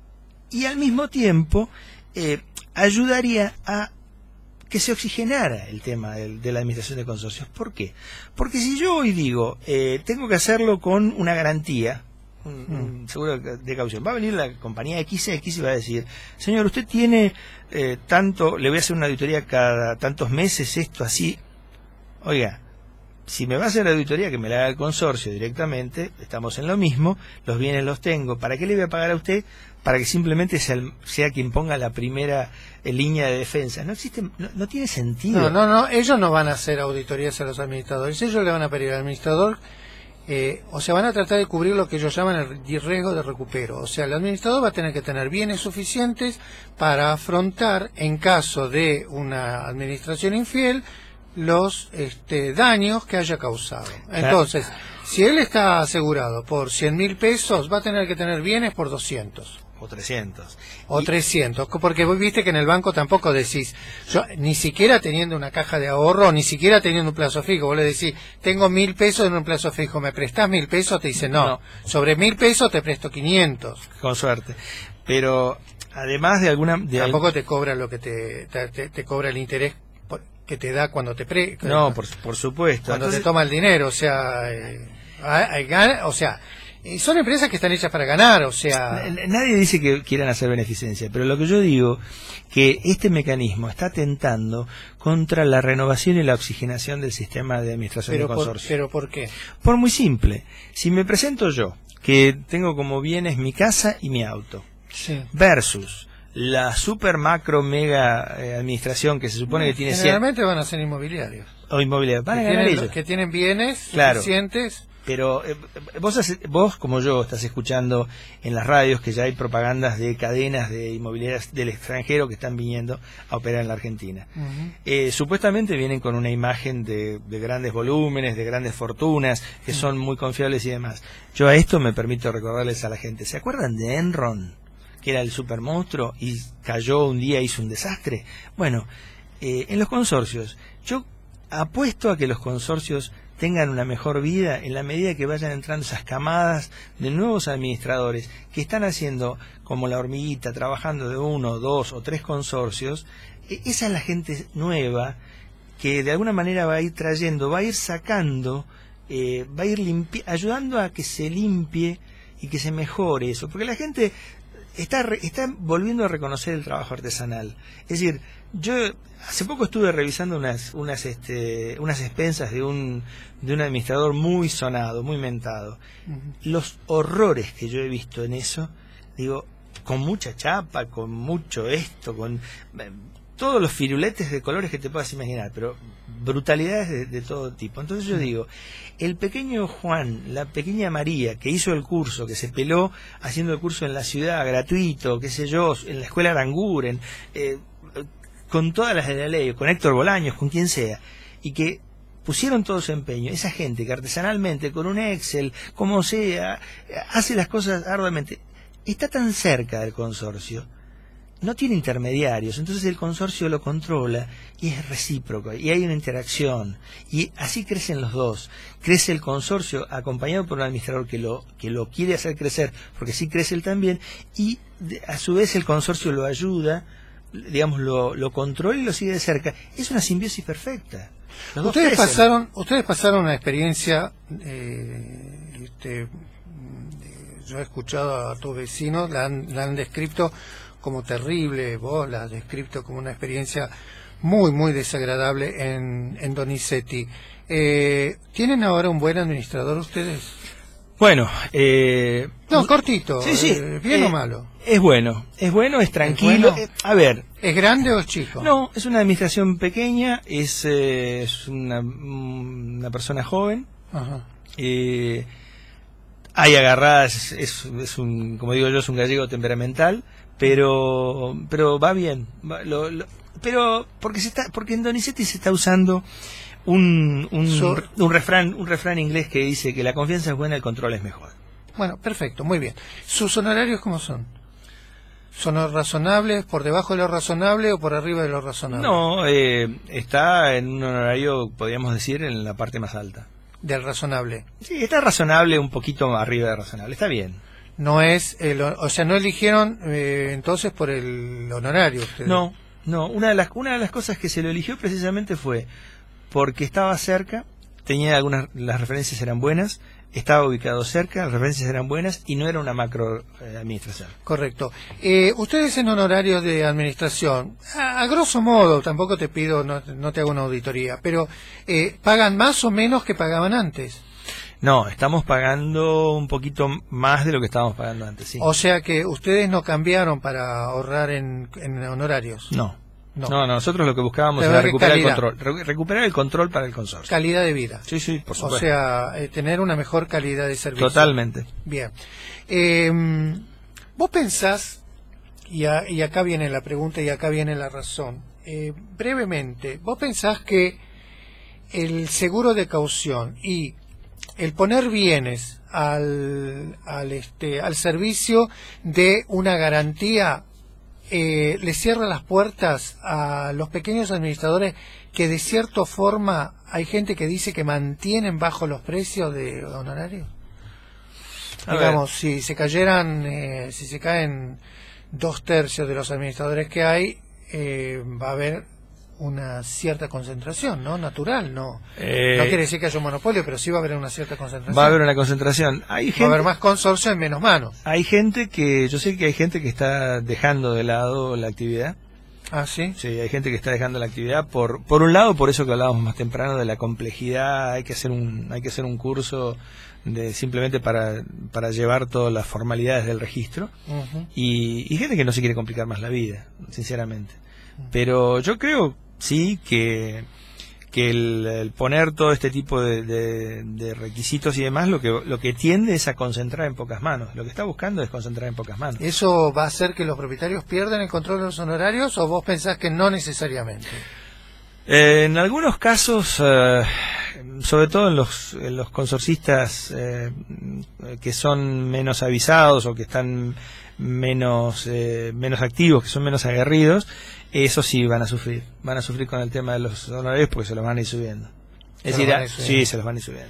y al mismo tiempo eh, ayudaría a que se oxigenara el tema de, de la administración de consorcios. ¿Por qué? Porque si yo hoy digo, eh, tengo que hacerlo con una garantía, un, mm. un seguro de, de caución, va a venir la compañía X X y va a decir, señor, usted tiene eh, tanto, le voy a hacer una auditoría cada tantos meses, esto así. Oiga, si me va a hacer la auditoría, que me la haga el consorcio directamente, estamos en lo mismo, los bienes los tengo, ¿para qué le voy a pagar a usted? Para que simplemente sea, el, sea quien ponga la primera eh, línea de defensa. No existe, no, no tiene sentido. No, no, no, ellos no van a hacer auditorías a los administradores, ellos le van a pedir al administrador, eh, o sea, van a tratar de cubrir lo que ellos llaman el riesgo de recupero. O sea, el administrador va a tener que tener bienes suficientes para afrontar, en caso de una administración infiel, los este, daños que haya causado. Entonces, si él está asegurado por cien mil pesos, va a tener que tener bienes por doscientos. O trescientos. O y... trescientos, porque vos viste que en el banco tampoco decís, yo ni siquiera teniendo una caja de ahorro, ni siquiera teniendo un plazo fijo, vos le decís, tengo mil pesos en un plazo fijo, ¿me prestás mil pesos? Te dice, no, no. Sobre mil pesos te presto quinientos. Con suerte. Pero, además de alguna... De tampoco al... te cobra lo que te, te, te cobra el interés que te da cuando te pre... No, por, por supuesto. Cuando Entonces... te toma el dinero, o sea... Eh, hay, hay, o sea... son empresas que están hechas para ganar, o sea... Nadie dice que quieran hacer beneficencia, pero lo que yo digo, que este mecanismo está atentando contra la renovación y la oxigenación del sistema de administración pero de consorcio. Por, ¿Pero por qué? Por muy simple. Si me presento yo, que tengo como bienes mi casa y mi auto, sí. versus la super macro mega eh, administración que se supone no, que tiene... Generalmente cien... van a ser inmobiliarios. O inmobiliarios. Van que, a ganar tienen, ellos. que tienen bienes claro. suficientes... Pero eh, vos, vos, como yo, estás escuchando en las radios que ya hay propagandas de cadenas de inmobiliarias del extranjero que están viniendo a operar en la Argentina. Uh-huh. eh, supuestamente vienen con una imagen de, de grandes volúmenes, de grandes fortunas, que uh-huh. son muy confiables y demás. Yo a esto me permito recordarles a la gente. ¿Se acuerdan de Enron? Que era el supermonstruo y cayó un día, hizo un desastre. Bueno, eh, en los consorcios, yo apuesto a que los consorcios tengan una mejor vida en la medida que vayan entrando esas camadas de nuevos administradores que están haciendo como la hormiguita, trabajando de uno, dos o tres consorcios. Esa es la gente nueva que de alguna manera va a ir trayendo, va a ir sacando, eh, va a ir limpi- ayudando a que se limpie y que se mejore eso, porque la gente está, está volviendo a reconocer el trabajo artesanal. Es decir, yo hace poco estuve revisando unas unas este, unas expensas de un de un administrador muy sonado, muy mentado. Uh-huh. Los horrores que yo he visto en eso, digo, con mucha chapa, con mucho esto, con eh, todos los firuletes de colores que te puedas imaginar, pero brutalidades de, de todo tipo. Entonces yo digo, el pequeño Juan, la pequeña María, que hizo el curso, que se peló haciendo el curso en la ciudad, gratuito, qué sé yo, en la escuela Aranguren, eh, con todas las de la ley, con Héctor Bolaños, con quien sea, y que pusieron todo su empeño, esa gente que artesanalmente, con un Excel, como sea, hace las cosas arduamente, está tan cerca del consorcio, no tiene intermediarios, entonces el consorcio lo controla y es recíproco, y hay una interacción, y así crecen los dos. Crece el consorcio acompañado por un administrador que lo que lo quiere hacer crecer, porque sí crece él también, y de, a su vez el consorcio lo ayuda, digamos, lo, lo controla y lo sigue de cerca. Es una simbiosis perfecta. Los ustedes pasaron ustedes pasaron una experiencia, eh, este, yo he escuchado a tus vecinos, la han, la han descrito como terrible, vos la has descrito como una experiencia muy, muy desagradable en, en Donizetti. Eh, ¿Tienen ahora un buen administrador ustedes? Bueno, eh... No, cortito, sí, sí, eh, ¿bien eh, o malo? Es bueno, es bueno, es tranquilo. ¿Es bueno? eh, a ver... ¿Es grande o es chico? No, es una administración pequeña, es, eh, es una, una persona joven. Ajá. Eh, hay agarradas, es, es un, como digo yo, es un gallego temperamental, pero pero va bien. Va, lo, lo, pero porque se está, porque en Donizetti se está usando un un, so, un refrán un refrán inglés que dice que la confianza es buena, el control es mejor. Bueno, perfecto, muy bien. ¿Sus honorarios cómo son? ¿Son razonables, por debajo de lo razonable o por arriba de lo razonable? No, eh, está en un honorario, podríamos decir, en la parte más alta. ¿Del razonable? Sí, está razonable, un poquito arriba de razonable, está bien. No es, el, o sea, no eligieron eh, entonces por el honorario ustedes. No, no, una de las una de las cosas que se lo eligió precisamente fue porque estaba cerca, tenía algunas, las referencias eran buenas, estaba ubicado cerca, las referencias eran buenas y no era una macro eh, administración. Correcto. Eh, ustedes en honorarios de administración, a, a grosso modo, tampoco te pido, no, no te hago una auditoría, pero eh, ¿pagan más o menos que pagaban antes? No, estamos pagando un poquito más de lo que estábamos pagando antes, sí. O sea que ustedes no cambiaron para ahorrar en, en honorarios. No. No. no, no, nosotros lo que buscábamos Pero era recuperar calidad. el control, re recuperar el control para el consorcio. Calidad de vida. Sí, sí, por supuesto. O sea, eh, tener una mejor calidad de servicio. Totalmente. Bien. Eh, vos pensás, y, a, y acá viene la pregunta y acá viene la razón, eh, brevemente, vos pensás que el seguro de caución y el poner bienes al, al, este, al servicio de una garantía Eh, le cierra las puertas a los pequeños administradores que de cierta forma hay gente que dice que mantienen bajo los precios de honorarios? A Digamos, ver. si se cayeran, eh, si se caen dos tercios de los administradores que hay, eh, va a haber una cierta concentración, ¿no? Natural, ¿no? Eh, no quiere decir que haya un monopolio, pero sí va a haber una cierta concentración. Va a haber una concentración. Hay gente, va a haber más consorcio y menos manos. Hay gente que, yo sé que hay gente que está dejando de lado la actividad. Ah, ¿sí? Sí, hay gente que está dejando la actividad por por un lado, por eso que hablábamos más temprano de la complejidad, hay que hacer un hay que hacer un curso de simplemente para para llevar todas las formalidades del registro. Uh-huh. y, y gente que no se quiere complicar más la vida, sinceramente. Uh-huh. Pero yo creo sí que que el, el poner todo este tipo de, de, de requisitos y demás lo que lo que tiende es a concentrar en pocas manos. Lo que está buscando es concentrar en pocas manos. ¿Eso va a hacer que los propietarios pierdan el control de los honorarios o vos pensás que no necesariamente? Eh, en algunos casos, eh, sobre todo en los, en los consorcistas eh, que son menos avisados o que están menos eh, menos activos, que son menos aguerridos, eso sí van a sufrir, van a sufrir con el tema de los honorarios porque se los van a ir subiendo. Es decir, sí, se los van a ir subiendo.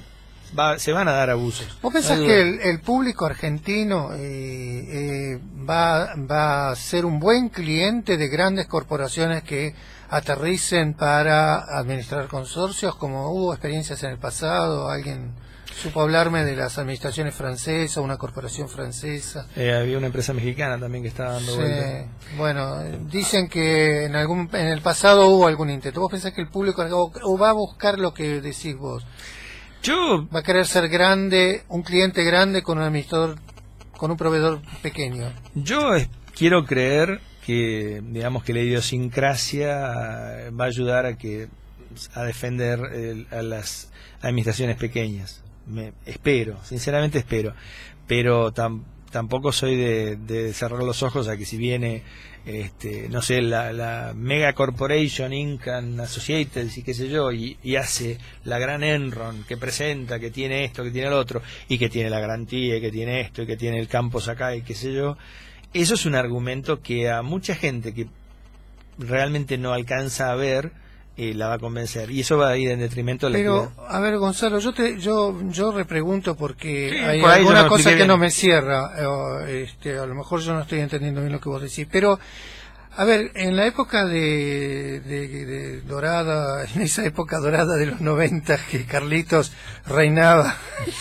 va, se van a dar abusos. ¿Vos pensás No hay que duda. el, el público argentino eh, eh, va, va a ser un buen cliente de grandes corporaciones que aterricen para administrar consorcios, como hubo experiencias en el pasado? ¿Alguien supo hablarme de las administraciones francesas, una corporación francesa? Eh, había una empresa mexicana también que estaba dando Sí, vueltas. bueno, eh, dicen que en algún en el pasado hubo algún intento. ¿Vos pensás que el público o, o va a buscar lo que decís vos? Yo ¿Va a querer ser grande, un cliente grande con un administrador, con un proveedor pequeño? Yo es- quiero creer que, digamos, que la idiosincrasia eh, va a ayudar a que a defender el- a las administraciones pequeñas. Me, espero, sinceramente espero, pero tam- tampoco soy de, de cerrar los ojos a que si viene, este, no sé, la, la Mega Corporation Inc and Associated y qué sé yo, y, y hace la gran Enron que presenta que tiene esto, que tiene el otro, y que tiene la garantía, y que tiene esto, y que tiene el campus acá, y qué sé yo. Eso es un argumento que a mucha gente que realmente no alcanza a ver eh, la va a convencer, y eso va a ir en detrimento de la Pero, actividad. a ver, Gonzalo, yo te, yo, yo repregunto porque Sí, hay por ahí yo alguna lo cosa expliqué que bien. no me cierra. eh, o, este, a lo mejor yo no estoy entendiendo bien lo que vos decís, pero, a ver, en la época de, de, de dorada, en esa época dorada de los noventa, que Carlitos reinaba,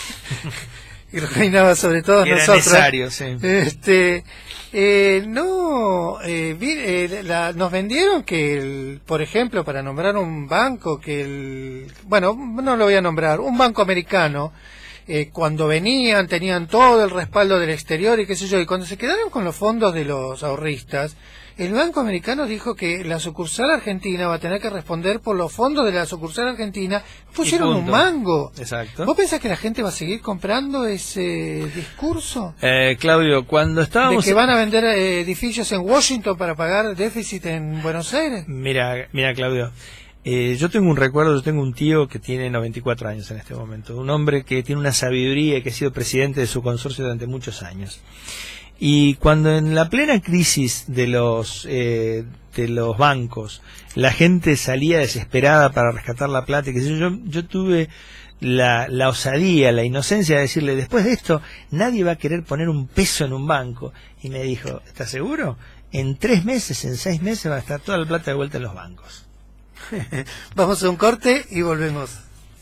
y reinaba sobre todos Era nosotros. necesario, sí. Este, eh, no, eh, vi- eh, la- nos vendieron que, el, por ejemplo, para nombrar un banco, que el, bueno, no lo voy a nombrar, un banco americano, eh, cuando venían tenían todo el respaldo del exterior y qué sé yo, y cuando se quedaron con los fondos de los ahorristas, el banco americano dijo que la sucursal argentina va a tener que responder por los fondos de la sucursal argentina, pusieron un punto. mango. Exacto. ¿Vos pensás que la gente va a seguir comprando ese discurso? Eh, Claudio, cuando ¿De estábamos... que van a vender eh, edificios en Washington para pagar déficit en Buenos Aires? Mira, mira Claudio, eh, yo tengo un recuerdo, yo tengo un tío que tiene noventa y cuatro años en este momento, un hombre que tiene una sabiduría y que ha sido presidente de su consorcio durante muchos años. Y cuando en la plena crisis de los eh, de los bancos la gente salía desesperada para rescatar la plata y qué sé yo, yo, yo tuve la, la osadía, la inocencia de decirle, después de esto nadie va a querer poner un peso en un banco. Y me dijo, ¿estás seguro? En tres meses, en seis meses va a estar toda la plata de vuelta en los bancos. Vamos a un corte y volvemos.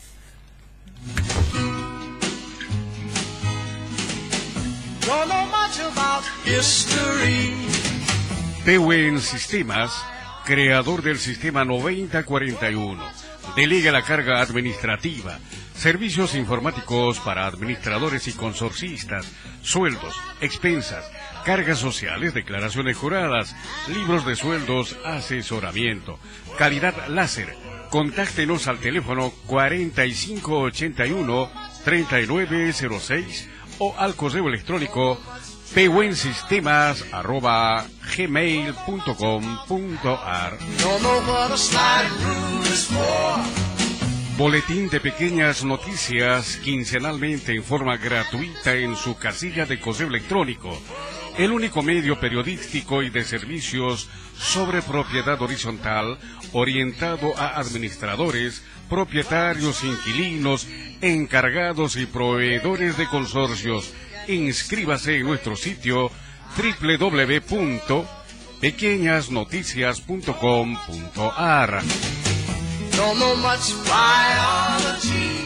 Don't know much about history. Tewen Sistemas, creador del sistema noventa cuarenta y uno, delega la carga administrativa, servicios informáticos para administradores y consorcistas, sueldos, expensas, cargas sociales, declaraciones juradas, libros de sueldos, asesoramiento, calidad láser. Contáctenos al teléfono cuarenta y cinco ochenta y uno treinta y nueve cero seis o al correo electrónico tewensistemas arroba gmail punto com punto ar. Don't know what a sliding rule is for. Boletín de pequeñas noticias quincenalmente en forma gratuita en su casilla de correo electrónico. El único medio periodístico y de servicios sobre propiedad horizontal orientado a administradores, propietarios, inquilinos, encargados y proveedores de consorcios. Inscríbase en nuestro sitio doble u doble u doble u punto pequeñas noticias punto com punto ar. Don't know much biology.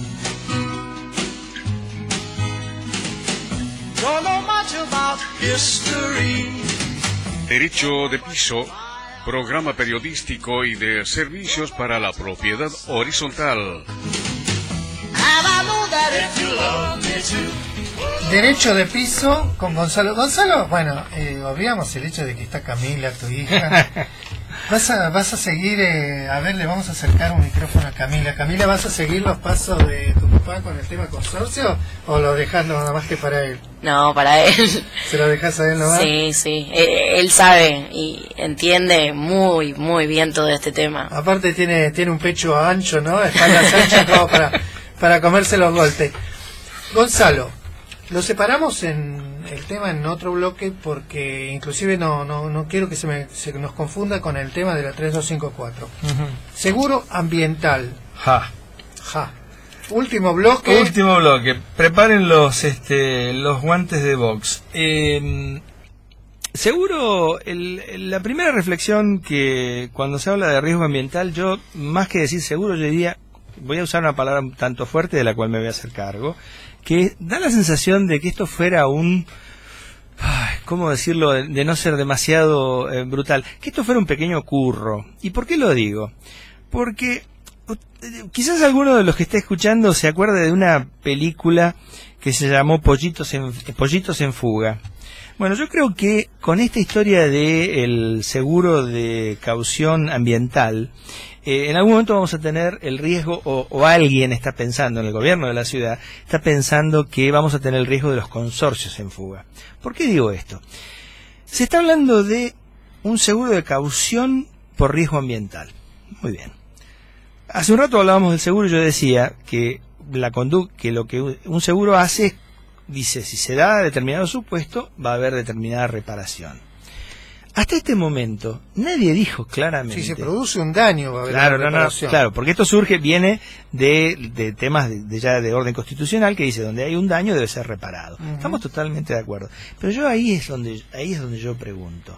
Don't know much about history. Derecho de piso, programa periodístico y de servicios para la propiedad horizontal. And I know that if you love me too. Derecho de piso con Gonzalo. Gonzalo, bueno, eh, obviamos el hecho de que está Camila, tu hija. Vas a, vas a seguir, eh, a ver, le vamos a acercar un micrófono a Camila. Camila, ¿vas a seguir los pasos de tu papá con el tema consorcio o lo dejas nada más que para él? No, para él. ¿Se lo dejas a él nomás? Sí, sí. Eh, Él sabe y entiende muy, muy bien todo este tema. Aparte tiene tiene un pecho ancho, ¿no? Espaldas anchas como para, para comerse los golpes. Gonzalo, lo separamos en el tema en otro bloque porque inclusive no no no quiero que se, me, se nos confunda con el tema de la tres dos cinco cuatro. Ujú. Seguro ambiental. Ja. Ja. Último bloque. Último bloque. Preparen los, este, los guantes de box. Eh, seguro, el, la primera reflexión que cuando se habla de riesgo ambiental, yo, más que decir seguro, yo diría, voy a usar una palabra un tanto fuerte de la cual me voy a hacer cargo, que da la sensación de que esto fuera un... ¿Cómo decirlo? De, de no ser demasiado eh, brutal. Que esto fuera un pequeño curro. ¿Y por qué lo digo? Porque eh, quizás alguno de los que esté escuchando se acuerde de una película que se llamó Pollitos en, Pollitos en Fuga. Bueno, yo creo que con esta historia del seguro de caución ambiental, eh, en algún momento vamos a tener el riesgo, o, o alguien está pensando, en el gobierno de la ciudad, está pensando que vamos a tener el riesgo de los consorcios en fuga. ¿Por qué digo esto? Se está hablando de un seguro de caución por riesgo ambiental. Muy bien. Hace un rato hablábamos del seguro y yo decía que la condu- que lo que un seguro hace es, dice, si se da determinado supuesto, va a haber determinada reparación. Hasta este momento, nadie dijo claramente... Si se produce un daño, va a haber claro, una reparación. No, no, claro, porque esto surge, viene de, de temas de, de ya de orden constitucional que dice, donde hay un daño debe ser reparado. Uh-huh. Estamos totalmente de acuerdo. Pero yo ahí es donde, ahí es donde yo pregunto.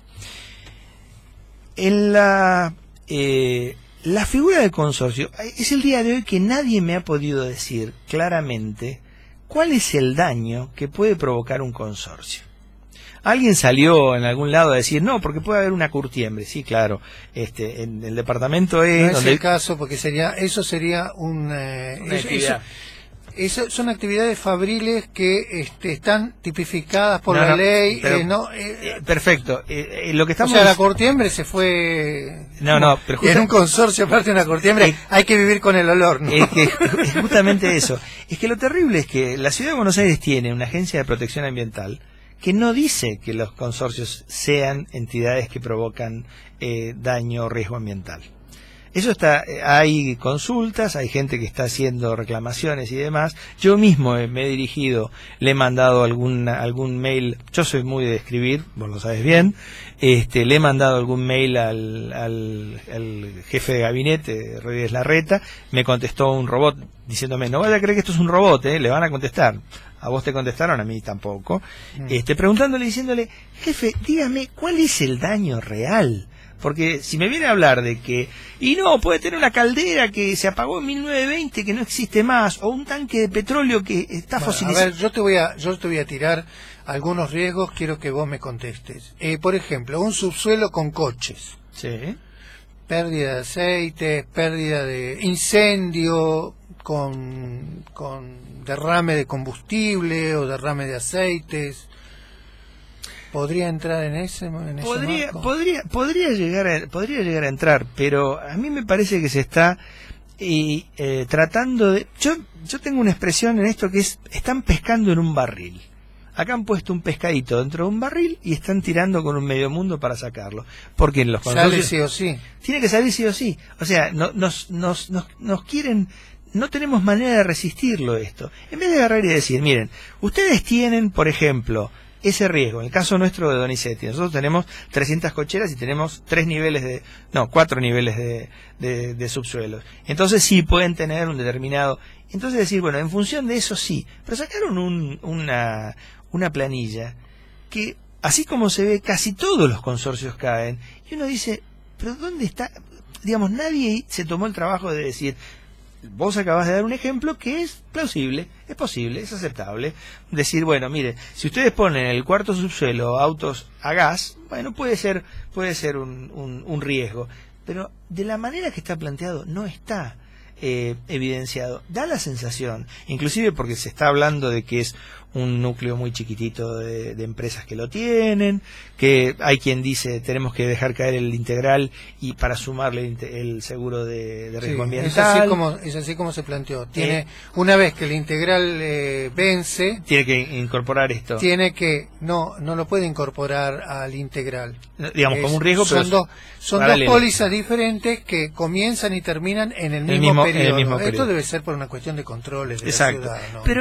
En la... Eh, la figura del consorcio, es el día de hoy que nadie me ha podido decir claramente cuál es el daño que puede provocar un consorcio. Alguien salió en algún lado a decir, no, porque puede haber una curtiembre. Sí, claro, este, en el departamento es... No es donde... el caso, porque sería eso sería un... Eh, una eso, actividad. Eso, eso son actividades fabriles que este, están tipificadas por no, la no, ley. pero, eh, no, eh, eh, perfecto. Eh, eh, lo que estamos... O sea, la curtiembre se fue... No, no, pero justa... en un consorcio aparte de una curtiembre eh, hay que vivir con el olor, ¿no? Es, que, es justamente eso. Es que lo terrible es que la Ciudad de Buenos Aires tiene una agencia de protección ambiental que no dice que los consorcios sean entidades que provocan eh, daño o riesgo ambiental. Eso está, hay consultas, hay gente que está haciendo reclamaciones y demás. Yo mismo me he dirigido, le he mandado algún, algún mail, yo soy muy de escribir, vos lo sabes bien, este, le he mandado algún mail al, al, al jefe de gabinete, Rodríguez Larreta, me contestó un robot diciéndome, no vaya a creer que esto es un robot, eh, le van a contestar. A vos te contestaron, a mí tampoco. Mm. Este, preguntándole, diciéndole, jefe, dígame, ¿cuál es el daño real? Porque si me viene a hablar de que, y no, puede tener una caldera que se apagó en mil novecientos veinte, que no existe más, o un tanque de petróleo que está bueno, fosilizado. A ver, yo te voy a, yo te voy a tirar algunos riesgos, quiero que vos me contestes. Eh, por ejemplo, un subsuelo con coches. Sí. Pérdida de aceite, pérdida de incendio, con, con derrame de combustible o derrame de aceites. ¿Podría entrar en ese, en ese podría, marco? podría, podría llegar a, podría llegar a entrar, pero a mí me parece que se está y, eh, tratando de... Yo, yo tengo una expresión en esto que es, están pescando en un barril. Acá han puesto un pescadito dentro de un barril y están tirando con un medio mundo para sacarlo. Porque en los consorcios... Sale sí o sí. Tiene que salir sí o sí. O sea, no, nos, nos, nos, nos quieren... No tenemos manera de resistirlo esto. En vez de agarrar y decir, miren, ustedes tienen, por ejemplo, ese riesgo. En el caso nuestro de Donizetti, nosotros tenemos trescientas cocheras y tenemos tres niveles de, no, cuatro niveles de, de, de subsuelos. Entonces sí pueden tener un determinado... Entonces decir, bueno, en función de eso sí. Pero sacaron un, una, una planilla que, así como se ve, casi todos los consorcios caen. Y uno dice, pero ¿dónde está? Digamos, nadie se tomó el trabajo de decir... Vos acabás de dar un ejemplo que es plausible, es posible, es aceptable. Decir, bueno, mire, si ustedes ponen en el cuarto subsuelo autos a gas, bueno, puede ser puede ser un, un, un riesgo. Pero de la manera que está planteado no está eh, evidenciado. Da la sensación, inclusive porque se está hablando de que es un núcleo muy chiquitito de, de empresas que lo tienen, que hay quien dice tenemos que dejar caer el integral y para sumarle el, el seguro de, de riesgo sí, ambiental. Es así como, es así como se planteó. Tiene eh, una vez que el integral eh, vence, tiene que incorporar esto. Tiene que no no lo puede incorporar al integral. Digamos es, como un riesgo, son pero dos son paralelo. Dos pólizas diferentes que comienzan y terminan en el mismo, el mismo periodo. El mismo periodo. Esto debe ser por una cuestión de controles de Exacto. la ciudad, ¿no? Pero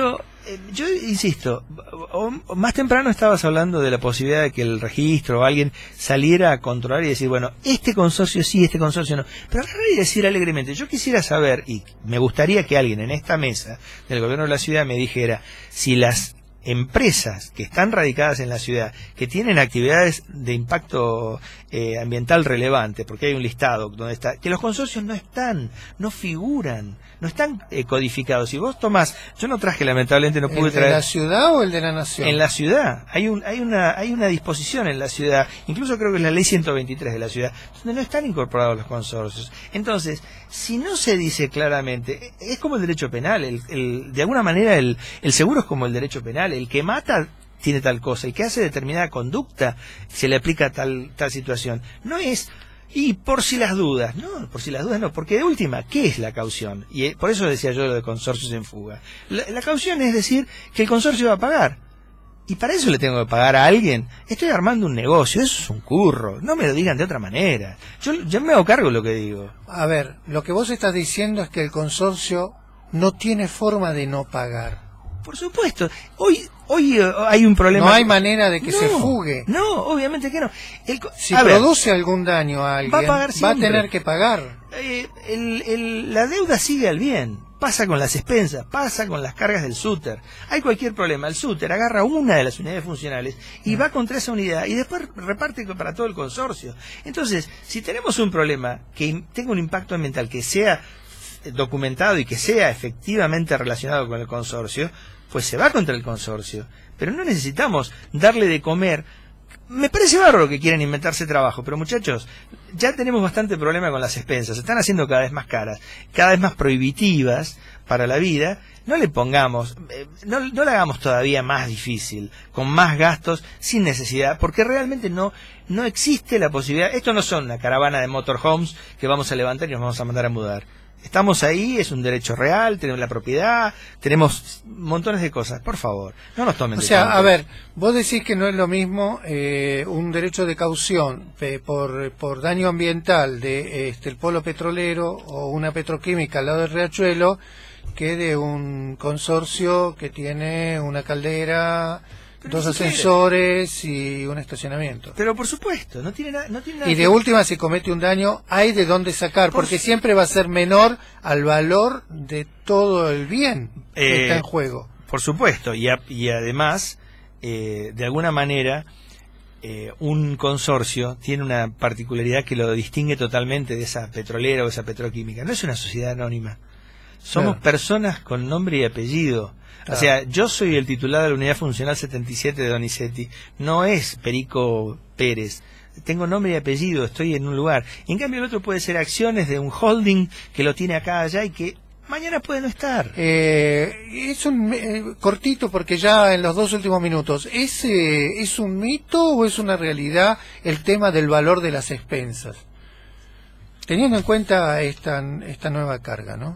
Eh, yo insisto, o, o más temprano estabas hablando de la posibilidad de que el registro o alguien saliera a controlar y decir, bueno, este consorcio sí, este consorcio no. Pero agarrar y decir alegremente, yo quisiera saber, y me gustaría que alguien en esta mesa del gobierno de la ciudad me dijera si las empresas que están radicadas en la ciudad, que tienen actividades de impacto eh, ambiental relevante, porque hay un listado donde está, que los consorcios no están, no figuran, no están eh, codificados. Si vos tomás, yo no traje, lamentablemente no pude ¿El traer. de la ciudad o el de la nación? En la ciudad, hay un, hay una, hay una disposición en la ciudad, incluso creo que es la ley ciento veintitrés de la ciudad, donde no están incorporados los consorcios. Entonces, si no se dice claramente, es como el derecho penal, el, el, de alguna manera el, el seguro es como el derecho penal, el que mata tiene tal cosa, el que hace determinada conducta se le aplica tal, tal situación. No es, y por si las dudas, no, por si las dudas no, porque de última, ¿qué es la caución? Y eh, por eso decía yo lo de consorcios en fuga. La, la caución es decir que el consorcio va a pagar. Y para eso le tengo que pagar a alguien. Estoy armando un negocio, eso es un curro. No me lo digan de otra manera. Yo, yo me hago cargo de lo que digo. A ver, lo que vos estás diciendo es que el consorcio no tiene forma de no pagar. Por supuesto. Hoy hoy uh, hay un problema. No hay manera de que no, se fugue. No, obviamente que no. El, si a produce ver, algún daño a alguien, va a, pagar va a tener que pagar. Eh, el, el, la deuda sigue al bien. Pasa con las expensas, pasa con las cargas del SUTER. Hay cualquier problema, el SUTER agarra una de las unidades funcionales y va contra esa unidad y después reparte para todo el consorcio. Entonces, si tenemos un problema que tenga un impacto ambiental que sea documentado y que sea efectivamente relacionado con el consorcio, pues se va contra el consorcio. Pero no necesitamos darle de comer. Me parece bárbaro que quieran inventarse trabajo, pero muchachos, ya tenemos bastante problema con las expensas, se están haciendo cada vez más caras, cada vez más prohibitivas para la vida. No le pongamos, eh, no, no la hagamos todavía más difícil, con más gastos, sin necesidad, porque realmente no, no existe la posibilidad. Esto no son una caravana de motorhomes que vamos a levantar y nos vamos a mandar a mudar. Estamos ahí, es un derecho real, tenemos la propiedad, tenemos montones de cosas. Por favor, no nos tomen O de sea, tontos. a ver, vos decís que no es lo mismo eh, un derecho de caución eh, por, por daño ambiental de este, el polo petrolero o una petroquímica al lado del riachuelo que de un consorcio que tiene una caldera, Pero dos ni siquiera. ascensores y un estacionamiento. Pero por supuesto, no tiene, na no tiene nada Y de que... última, si comete un daño, hay de dónde sacar, Por porque su- siempre va a ser menor al valor de todo el bien que Eh, está en juego. Por supuesto, y, a- y además, eh, de alguna manera, eh, un consorcio tiene una particularidad que lo distingue totalmente de esa petrolera o esa petroquímica. No es una sociedad anónima. Somos Claro. personas con nombre y apellido. Claro. O sea, yo soy el titular de la Unidad Funcional setenta y siete de Donizetti. No es Perico Pérez. Tengo nombre y apellido, estoy en un lugar. En cambio, el otro puede ser acciones de un holding que lo tiene acá, allá y que mañana puede no estar. Eh, es un eh, cortito porque ya en los dos últimos minutos, ¿es, eh, ¿es un mito o es una realidad el tema del valor de las expensas? Teniendo en cuenta esta, esta nueva carga, ¿no?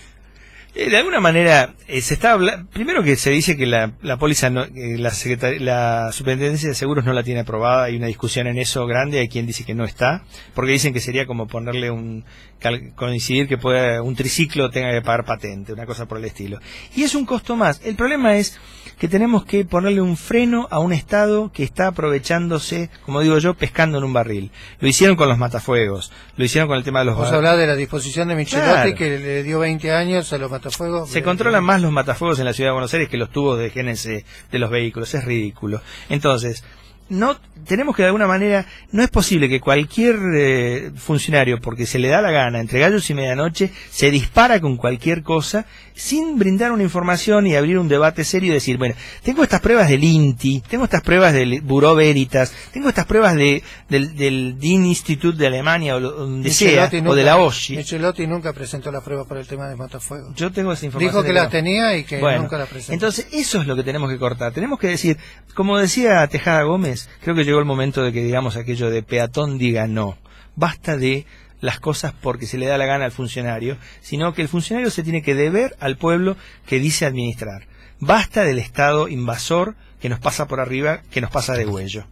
Eh, de alguna manera, eh, se está habla- primero que se dice que la, la póliza, no, eh, la, secretar- la Superintendencia de Seguros no la tiene aprobada, hay una discusión en eso grande, hay quien dice que no está, porque dicen que sería como ponerle un, cal- coincidir que pueda, un triciclo tenga que pagar patente, una cosa por el estilo. Y es un costo más. El problema es que tenemos que ponerle un freno a un Estado que está aprovechándose, como digo yo, pescando en un barril. Lo hicieron con los matafuegos, lo hicieron con el tema de los Vos bar- hablás de la disposición de Michelotti, Claro. que le dio veinte años a los matafuegos. Se Eh, controlan más los matafuegos en la ciudad de Buenos Aires que los tubos de génesis de los vehículos, es ridículo. Entonces, no tenemos que de alguna manera, no es posible que cualquier eh, funcionario, porque se le da la gana, entre gallos y medianoche, se dispara con cualquier cosa, sin brindar una información y abrir un debate serio y decir, bueno, tengo estas pruebas del INTI, tengo estas pruebas del Bureau Veritas, tengo estas pruebas de, del, del D I N Institute de Alemania o lo- donde sea, Michelotti o nunca- de la OSCI. Michelotti nunca presentó las pruebas por el tema de matafuegos. Yo tengo esa información. Dijo que de las no. tenía y que Bueno, nunca las presentó. entonces eso es lo que tenemos que cortar. Tenemos que decir, como decía Tejada Gómez, creo que llegó el momento de que digamos aquello de peatón diga no. Basta de las cosas porque se le da la gana al funcionario, sino que el funcionario se tiene que deber al pueblo que dice administrar. Basta del Estado invasor que nos pasa por arriba, que nos pasa de huello.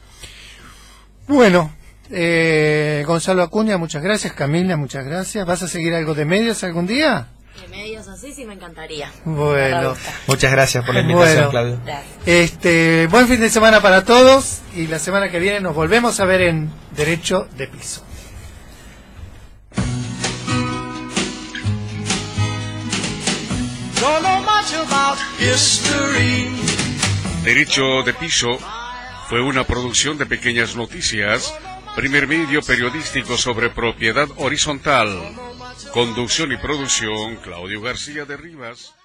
Bueno, eh, Gonzalo Acuña, muchas gracias. Camila, muchas gracias. ¿Vas a seguir algo de medios algún día? De medios así sí me encantaría. Bueno. Muchas gracias por la invitación, Bueno. Claudio. Gracias. Este, buen fin de semana para todos y la semana que viene nos volvemos a ver en Derecho de Piso. Don't know much about history. Derecho de Piso fue una producción de Pequeñas Noticias, primer medio periodístico sobre propiedad horizontal. Conducción y producción, Claudio García de Rivas.